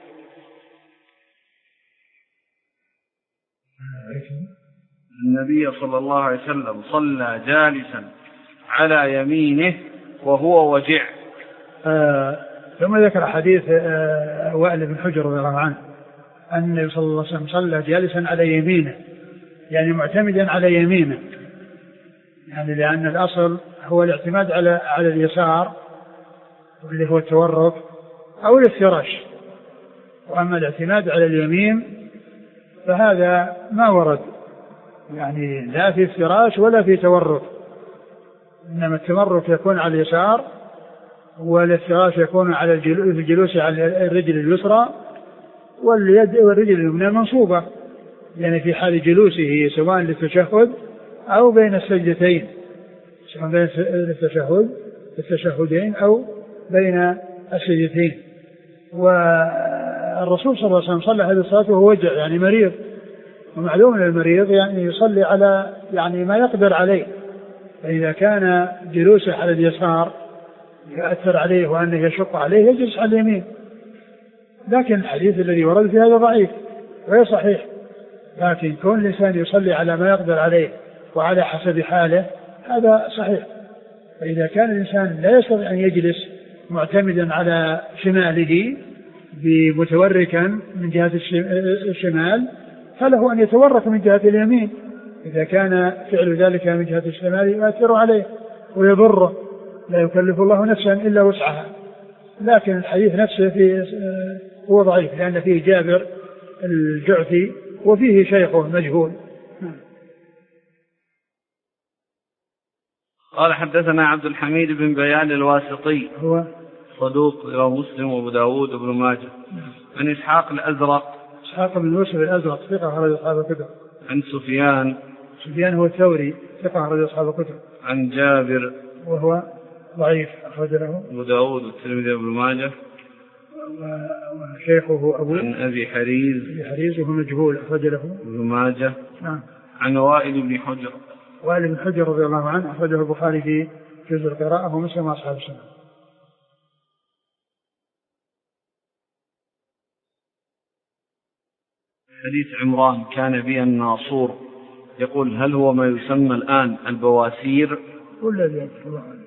النبي صلى الله عليه وسلم صلى جالسا على يمينه وهو وجع. آه ثم ذكر حديث آه وائل بن حجر رضي الله عنه أن النبي صلى الله عليه وسلم صلى جالسا على يمينه، يعني معتمدا على يمينه، يعني لأن الأصل هو الاعتماد على على اليسار اللي هو التورك أو الافتراش، وأما الاعتماد على اليمين فهذا ما ورد، يعني لا في افتراش ولا في تورك، إنما التمرك يكون على اليسار والافتراش يكون على الجلوس على الرجل اليسرى واليد والرجل اليمنى منصوبة، يعني في حال جلوسه سواء للتشهد أو بين السجدتين، سواء بين التشهد التشهدين أو بين السجدتين. والرسول صلى الله عليه وسلم صلى هذه الصلاة وهو وجع، يعني مريض، ومعلوم المريض يعني يصلي على يعني ما يقدر عليه، فإذا كان جلوسه على اليسار يؤثر عليه وأنه يشق عليه يجلس على اليمين. لكن الحديث الذي ورد في هذا ضعيف غير صحيح، لكن كون الإنسان يصلي على ما يقدر عليه وعلى حسب حاله هذا صحيح. فإذا كان الإنسان لا يستطيع أن يجلس معتمدا على شماله بمتوركا من جهة الشمال فله أن يتورك من جهة اليمين، إذا كان فعل ذلك من جهة الشمال يؤثر عليه ويضره، لا يكلف الله نفسا إلا وسعها. لكن الحديث نفسه فيه هو ضعيف لأن فيه جابر الجعفي وفيه شيخه مجهول. قال حدثنا عبد الحميد بن بيان الواسطي هو صدوق رواه مسلم وابو داود وابن ماجه. عن إسحاق الأزرق إسحاق بن يوسف الأزرق ثقة أخرج أصحاب الكتب. عن سفيان سفيان هو الثوري ثقة أخرج أصحاب الكتب. عن جابر وهو ضعيف أخرج له أبو داود والترمذي وابن ماجه. وشيخه أبو عن أبي حريز أبي حريز وهو مجهول أخرج له ابن ماجه. نعم. عن وائل بن حجر وائل بن حجر رضي الله عنه أخرجه البخاري في جزء القراءة ومسلم وأصحاب السنة. حديث عمران كان بي الناصور يقول هل هو ما يسمى الآن البواسير ولا ذلك الله عنه.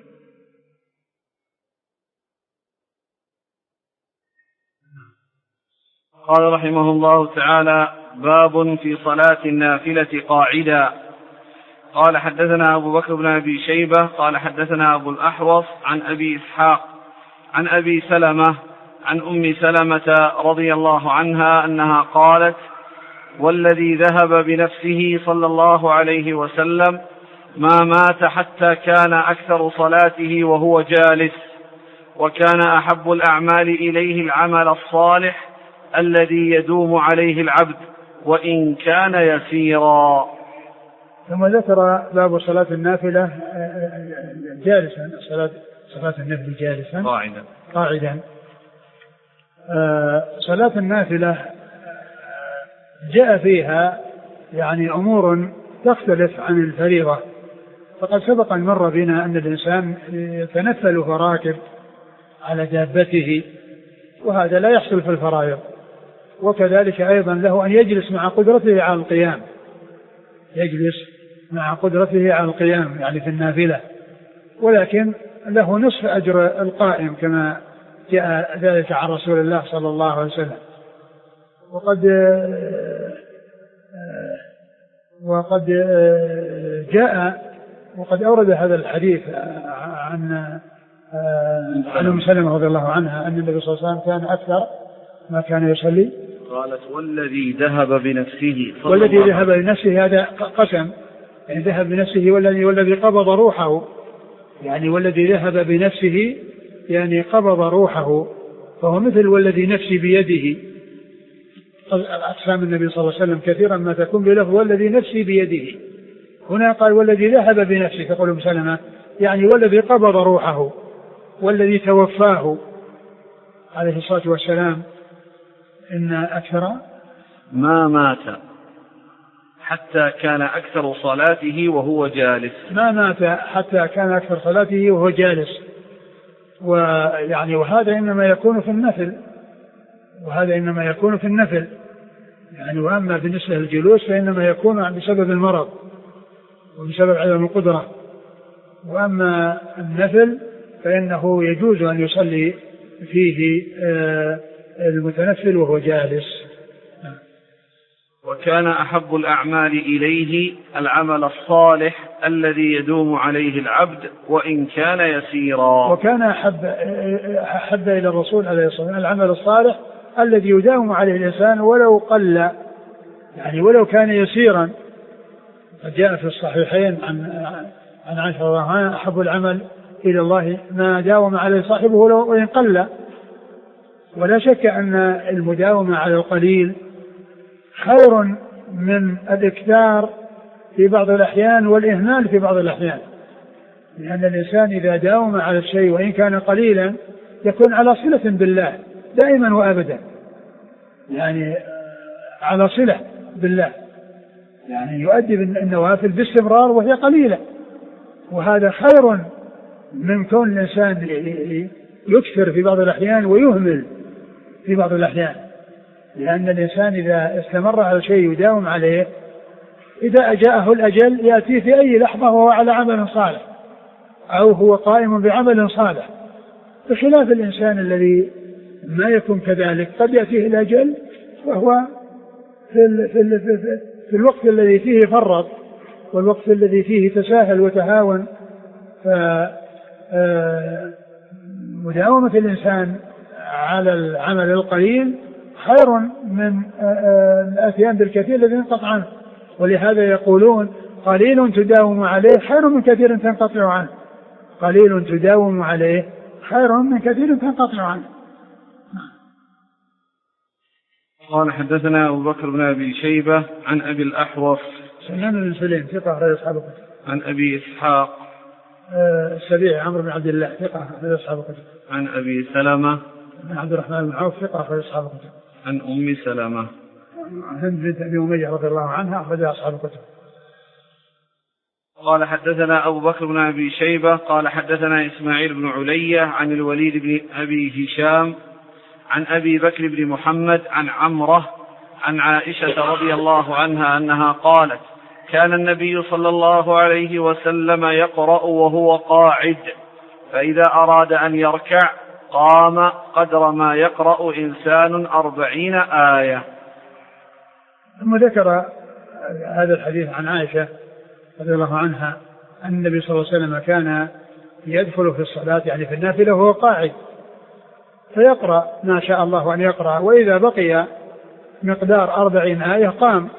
قال رحمه الله تعالى باب في صلاة النافلة قاعدا. قال حدثنا أبو بكر بن أبي شيبة قال حدثنا أبو الأحوص عن أبي إسحاق عن أبي سلمة عن أم سلمة رضي الله عنها أنها قالت: والذي ذهب بنفسه صلى الله عليه وسلم ما مات حتى كان أكثر صلاته وهو جالس، وكان أحب الأعمال إليه العمل الصالح الذي يدوم عليه العبد وإن كان يسيرا. ثم ذكر باب صلاة النافلة جالسا، صلاة صلاة النفل جالسا قاعدا قاعدا. صلاة النافلة جاء فيها يعني أمور تختلف عن الفريضة، فقد سبق أن مر بنا أن الإنسان يتنفل وراكب على دابته، وهذا لا يحصل في الفرائض. وكذلك أيضا له أن يجلس مع قدرته على القيام، يجلس مع قدرته على القيام يعني في النافلة، ولكن له نصف أجر القائم كما جاء ذلك عن رسول الله صلى الله عليه وسلم. وقد وقد جاء وقد أورد هذا الحديث عن عن أم سلمة رضي الله عنها أن النبي صلى الله عليه وسلم كان أكثر ما كان يصلي. قالت: والذي ذهب بنفسه والذي ذهب بنفسه، هذا قسم يعني ذهب بنفسه، والذي والذي قبض روحه يعني والذي ذهب بنفسه يعني قبض روحه، فهو مثل والذي نفسي بيده. أقسام النبي صلى الله عليه وسلم كثيرا ما تكون بلفظ والذي نفسي بيده، هنا قال والذي ذهب بنفسه، تقول أم سلمة يعني والذي قبض روحه والذي توفاه عليه الصلاة والسلام إن أكثر ما مات حتى كان أكثر صلاته وهو جالس. ما مات حتى كان أكثر صلاته وهو جالس، ويعني وهذا إنما يكون في النفل، وهذا إنما يكون في النفل يعني. وأما بالنسبة للجلوس فإنما يكون بسبب المرض وبسبب عدم القدرة. وأما النفل فإنه يجوز أن يصلي فيه المتنفل وهو جالس. وكان أحب الأعمال إليه العمل الصالح الذي يدوم عليه العبد وإن كان يسيرا. وكان أحب, أحب إلى الرسول عليه الصلاة والسلام العمل الصالح الذي يداوم عليه الإنسان ولو قل يعني ولو كان يسيرا. جاء في الصحيحين عن عن عائشة رضي الله عنها: أحب العمل إلى الله ما داوم عليه صاحبه ولو وإن قل. ولا شك أن المداومة على القليل خير من الإكثار في بعض الأحيان والإهمال في بعض الأحيان، لأن الإنسان إذا داوم على الشيء وإن كان قليلا يكون على صلة بالله دائما وأبدا، يعني على صلة بالله، يعني يؤدي النوافل باستمرار وهي قليلة، وهذا خير من كون الإنسان يكثر في بعض الأحيان ويهمل في بعض الأحيان. لأن الإنسان إذا استمر على شيء يداوم عليه إذا أجاءه الأجل يأتي في أي لحظة وهو على عمل صالح أو هو قائم بعمل صالح، بخلاف الإنسان الذي ما يكون كذلك. قد يأتيه الأجل وهو في, ال في, ال في, في الوقت الذي فيه فرط والوقت الذي فيه تساهل وتهاون. فمداومة الإنسان على العمل القليل خير من الأتيان بالكثير الذي ينقطع عنه. ولهذا يقولون: قليل تداوم عليه خير من كثير تنقطع عنه. قليل تداوم عليه خير من كثير تنقطع عنه. قال: حدثنا أبو بكر بن أبي شيبة عن أبي الأحوص سنان بن سليم ثقة أخرج أصحاب الكتب. عن أبي إسحاق السبيعي عمرو بن عبد الله ثقة أخرج أصحاب الكتب. عن أبي سلمة بن عبد الرحمن بن عوف ثقة أخرج أصحاب الكتب. عن أم سلمة هند بنت أبي أمية رضي الله عنها أخرج أصحاب الكتب. قال: حدثنا أبو بكر بن أبي شيبة قال: حدثنا إسماعيل بن علية عن الوليد بن أبي هشام عن أبي بكر بن محمد عن عمره عن عائشة رضي الله عنها أنها قالت: كان النبي صلى الله عليه وسلم يقرأ وهو قاعد، فإذا أراد أن يركع قام قدر ما يقرأ إنسان أربعين آية. ثم ذكر هذا الحديث عن عائشة رضي الله عنها أن النبي صلى الله عليه وسلم كان يدخل في الصلاة يعني في النافلة وهو قاعد، فيقرأ ما شاء الله أن يقرأ، وإذا بقي مقدار أربعين آية قام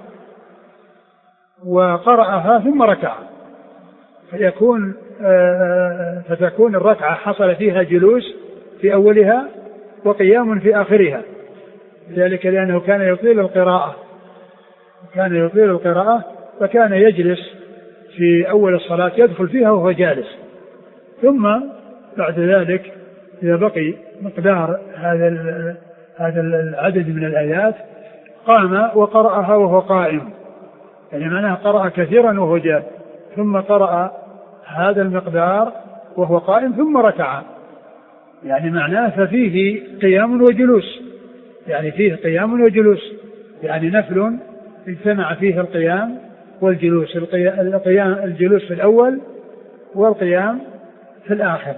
وقرأها ثم ركع، فيكون فتكون الركعة حصل فيها جلوس في أولها وقيام في آخرها، ذلك لأنه كان يطيل القراءة كان يطيل القراءة فكان يجلس في أول الصلاة يدخل فيها وهو جالس، ثم بعد ذلك إذا بقي مقدار هذا هذا العدد من الآيات قام وقرأها وهو قائم، يعني معناه قرأ كثيرا وهو جالس، ثم قرأ هذا المقدار وهو قائم ثم ركع، يعني معناه ففيه قيام وجلوس، يعني فيه قيام وجلوس، يعني نفل اجتمع فيه القيام والجلوس، القيام الجلوس في الأول والقيام في الآخر.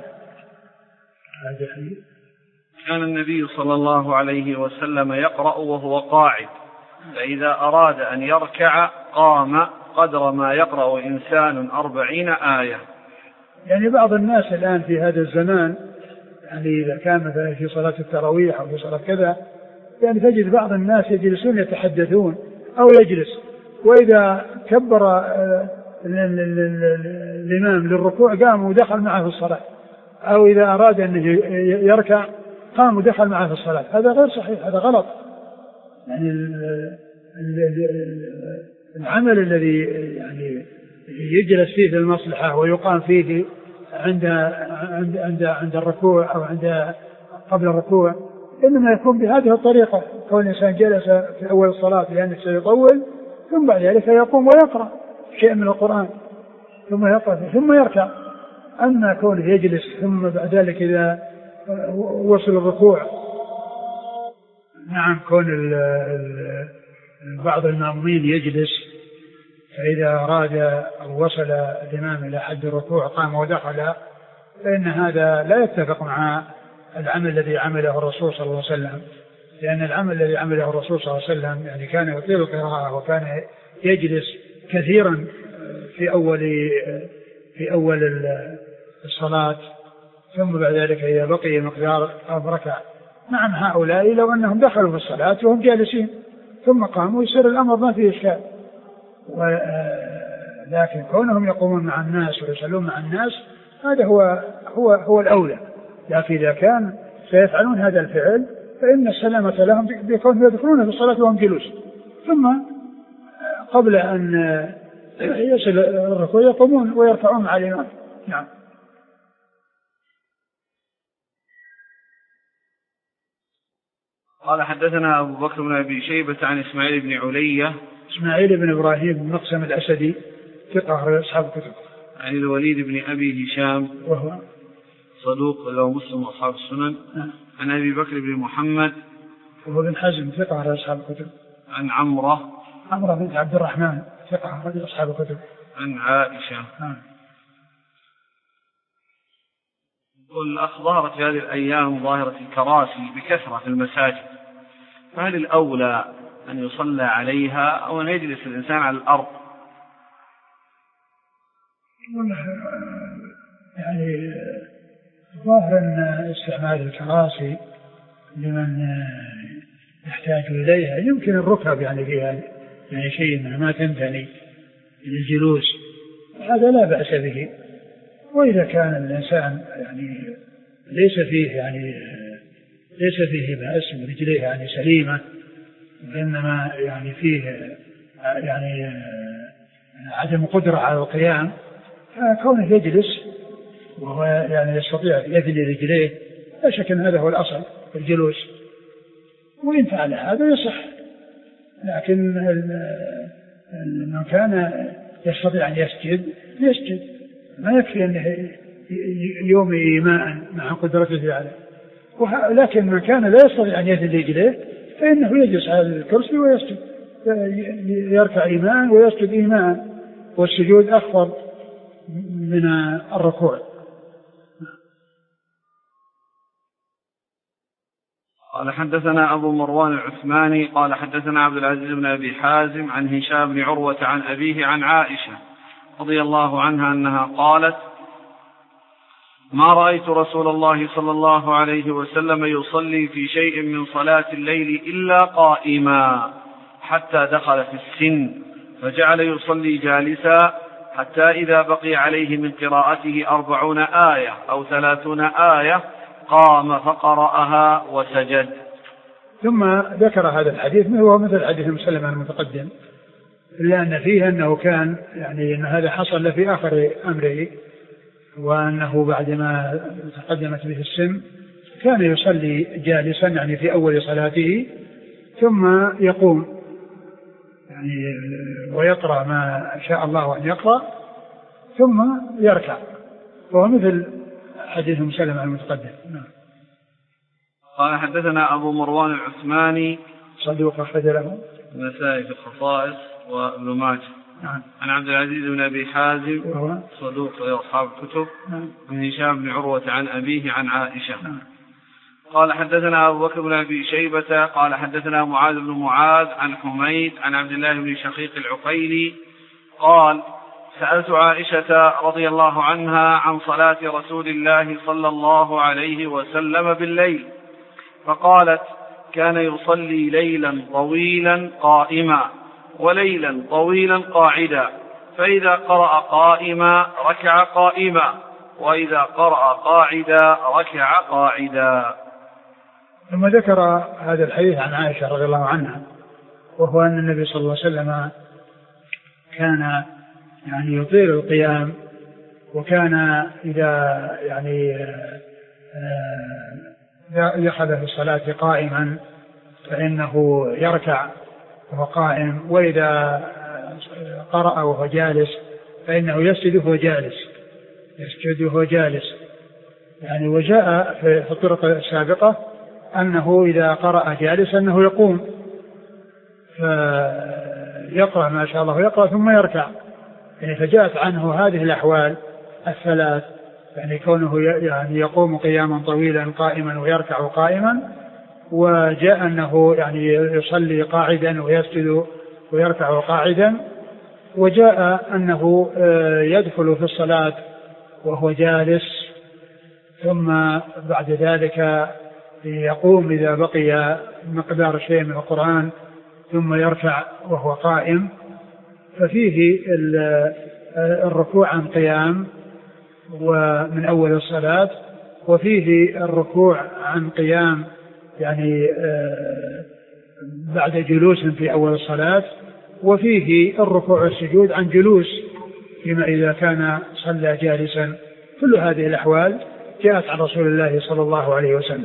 كان النبي صلى الله عليه وسلم يقرأ وهو قاعد، فإذا أراد أن يركع قام قدر ما يقرأ إنسان أربعين آية. يعني بعض الناس الآن في هذا الزمان، يعني إذا كان مثلا في صلاة التراويح أو في صلاة كذا، يعني تجد بعض الناس يجلسون يتحدثون أو يجلس، وإذا كبر الإمام للركوع قام ودخل معه في الصلاة، أو إذا أراد أن يركع قام ودخل معه في الصلاة. هذا غير صحيح، هذا غلط. يعني العمل الذي يعني يجلس فيه المصلحة ويقام فيه عند عند عند عند الركوع أو عند قبل الركوع إنما يكون بهذه الطريقة، كون الإنسان جلس في أول الصلاة لأنه سيطول، ثم بعد ذلك يقوم ويقرأ شيء من القرآن ثم يقرأ ثم يركع. أما كونه يجلس ثم بعد ذلك إذا وصل الركوع، نعم كون ال ال بعض المأمومين يجلس فإذا أراد أو وصل الإمام إلى حد الركوع قام ودخل، فإن هذا لا يتفق مع العمل الذي عمله الرسول صلى الله عليه وسلم، لأن العمل الذي عمله الرسول صلى الله عليه وسلم يعني كان يطيل القراءة وكان يجلس كثيرا في أول في أول الصلاة، ثم بعد ذلك إذا بقي مقدار أو ركع. نعم هؤلاء لو أنهم دخلوا في الصلاة وهم جالسين ثم قاموا يصير الأمر ما فيه إشكال، لكن كونهم يقومون مع الناس ويصلون مع الناس هذا هو هو هو الأولى. لكن إذا كان سيفعلون هذا الفعل فإن السلامة لهم بكونهم يدخلون في الصلاة وهم جلوس، ثم قبل أن يصل الركوع يقومون ويرفعون مع الإمام. نعم. قال حدثنا أبو بكر بن أبي شيبة عن إسماعيل بن علية إسماعيل بن إبراهيم بن مقسم الأسدي ثقة أصحاب الكتب. عن الوليد بن أبي هشام وهو صدوق له مسلم وأصحاب السنن. عن أبي بكر بن محمد وهو بن حزم ثقة أصحاب الكتب. عن عمرة عمرة بن عبد الرحمن ثقة أصحاب الكتب. عن عائشة. والأخ ظهرت في هذه الأيام ظاهرة الكراسي بكثرة في المساجد، فهل الأولى أن يصلى عليها أو أن يجلس الإنسان على الأرض؟ يعني ظاهر أن استعمال الكراسي لمن يحتاج إليها يمكن الركب يعني فيها يعني شيء ما تنثني للجلوس، هذا لا بأس به. وإذا كان الإنسان يعني ليس فيه يعني ليس فيه بأس ورجليه يعني سليمة، إنما يعني فيه يعني عدم قدرة على القيام، فكونه يجلس وهو يعني يستطيع يذل رجليه لا شك أن هذا هو الأصل في الجلوس، وإن فعل هذا يصح. لكن من كان يستطيع أن يسجد يسجد، ما يكفي أنه يومي إيماء مع قدرته عليه. لكن من كان لا يستطيع أن يذل رجليه فإنه يجلس على الكرسي ويسجد، يركع إيماء ويسجد إيماء، والسجود أخفض من الركوع. قال حدثنا أبو مروان العثماني قال حدثنا عبد العزيز بن أبي حازم عن هشام بن عروة عن أبيه عن عائشة رضي الله عنها أنها قالت: ما رأيت رسول الله صلى الله عليه وسلم يصلي في شيء من صلاة الليل إلا قائما حتى دخل في السن، فجعل يصلي جالسا حتى إذا بقي عليه من قراءته أربعون آية أو ثلاثون آية قام فقرأها وسجد. ثم ذكر هذا الحديث وهو مثل حديث مسلم المتقدم، إلا أن فيه أنه كان يعني أن هذا حصل له في آخر أمره، وأنه بعدما تقدمت به السن كان يصلي جالسا يعني في أول صلاته، ثم يقوم يعني ويقرأ ما شاء الله أن يقرأ ثم يركع، وهو مثل حديث مسلم المتقدم. قال حدثنا أبو مروان العثماني صدوق أخرج له النسائي في الخصائص وابن ماجه. نعم. عن عبد العزيز بن أبي حازم وهو صدوق أصحاب الكتب. نعم. عن هشام بن عروة عن أبيه عن عائشة. نعم. قال حدثنا أبو بكر بن أبي شيبة قال حدثنا معاذ بن معاذ عن حميد عن عبد الله بن شقيق العقيلي قال سألت عائشة رضي الله عنها عن صلاة رسول الله صلى الله عليه وسلم بالليل، فقالت كان يصلي ليلا طويلا قائما وليلا طويلا قاعدا، فإذا قرأ قائما ركع قائما، وإذا قرأ قاعدا ركع قاعدا. ثم ذكر هذا الحديث عن عائشة رضي الله عنها، وهو أن النبي صلى الله عليه وسلم كان يعني يطيل القيام، وكان إذا يعني دخل في الصلاة قائما فإنه يركع وهو قائم، وإذا قرأ وهو جالس فإنه يسجد وهو جالس يسجد وهو جالس يعني. وجاء في الطرق السابقة أنه إذا قرأ جالس أنه يقوم فيقرأ ما شاء الله يقرأ ثم يركع يعني. فجاءت عنه هذه الأحوال الثلاث، يعني كونه يعني يقوم قياما طويلا قائما ويركع قائما، وجاء أنه يعني يصلي قاعدا ويسجد ويركع قاعدا، وجاء أنه يدخل في الصلاة وهو جالس، ثم بعد ذلك يقوم إذا بقي مقدار شيء من القرآن ثم يركع وهو قائم. ففيه الركوع عن قيام ومن أول الصلاة، وفيه الركوع عن قيام يعني بعد جلوس في أول الصلاة، وفيه الركوع والسجود عن جلوس فيما إذا كان صلى جالسا. كل هذه الأحوال جاءت عن رسول الله صلى الله عليه وسلم.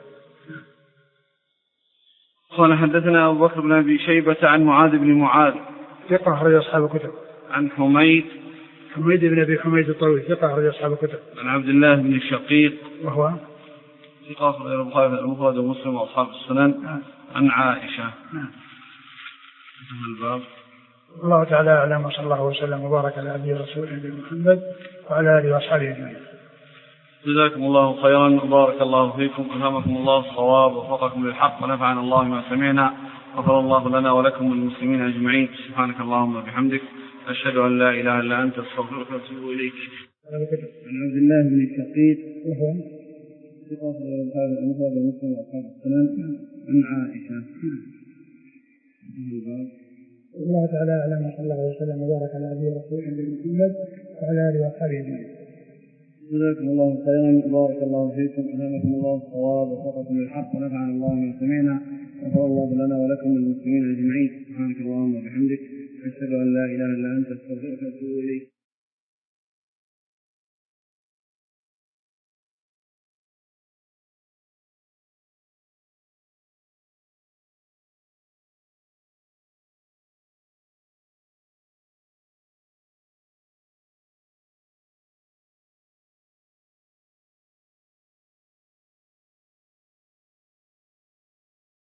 قال حدثنا أبو بكر بن أبي شيبة عن معاذ بن معاذ ثقة أخرج أصحاب الكتب. عن حميد حميد بن أبي حميد الطويل ثقة أخرج أصحاب الكتب. عن عبد الله بن الشقيق وهو ثقة أخرج البخاري المفرد ومسلم وأصحاب السنن. عن عائشة. الباب. الله تعالى أعلم، وصلى الله وسلم وبارك على عبده ورسوله محمد وعلى آله وأصحابه أجمعين. جزاكم الله خيرا وبارك الله فيكم، ألهمكم الله الصواب ووفقكم للحق ونفعنا الله ما سمعنا، غفر الله لنا ولكم وللمسلمين أجمعين. سبحانك اللهم وبحمدك، أشهد أن لا إله إلا أنت، أستغفرك وأتوب إليك. عن عبد الله بن الشقيق وهو ثقة أخرج المفرد ومسلم وأصحاب السنن. عن عائشة. الله تعالى أعلم، وصلى الله وسلم وبارك على عبده ورسوله محمد وعلى آله وأصحابه أجمعين. جزاكم الله خيرا وبارك الله فيكم، ألهمكم الله الصواب ووفقكم للحق ونفعنا الله ما سمعنا، غفر الله لنا ولكم وللمسلمين أجمعين. سبحانك اللهم وبحمدك، أشهد أن لا إله إلا أنت، أستغفرك وأتوب إليك.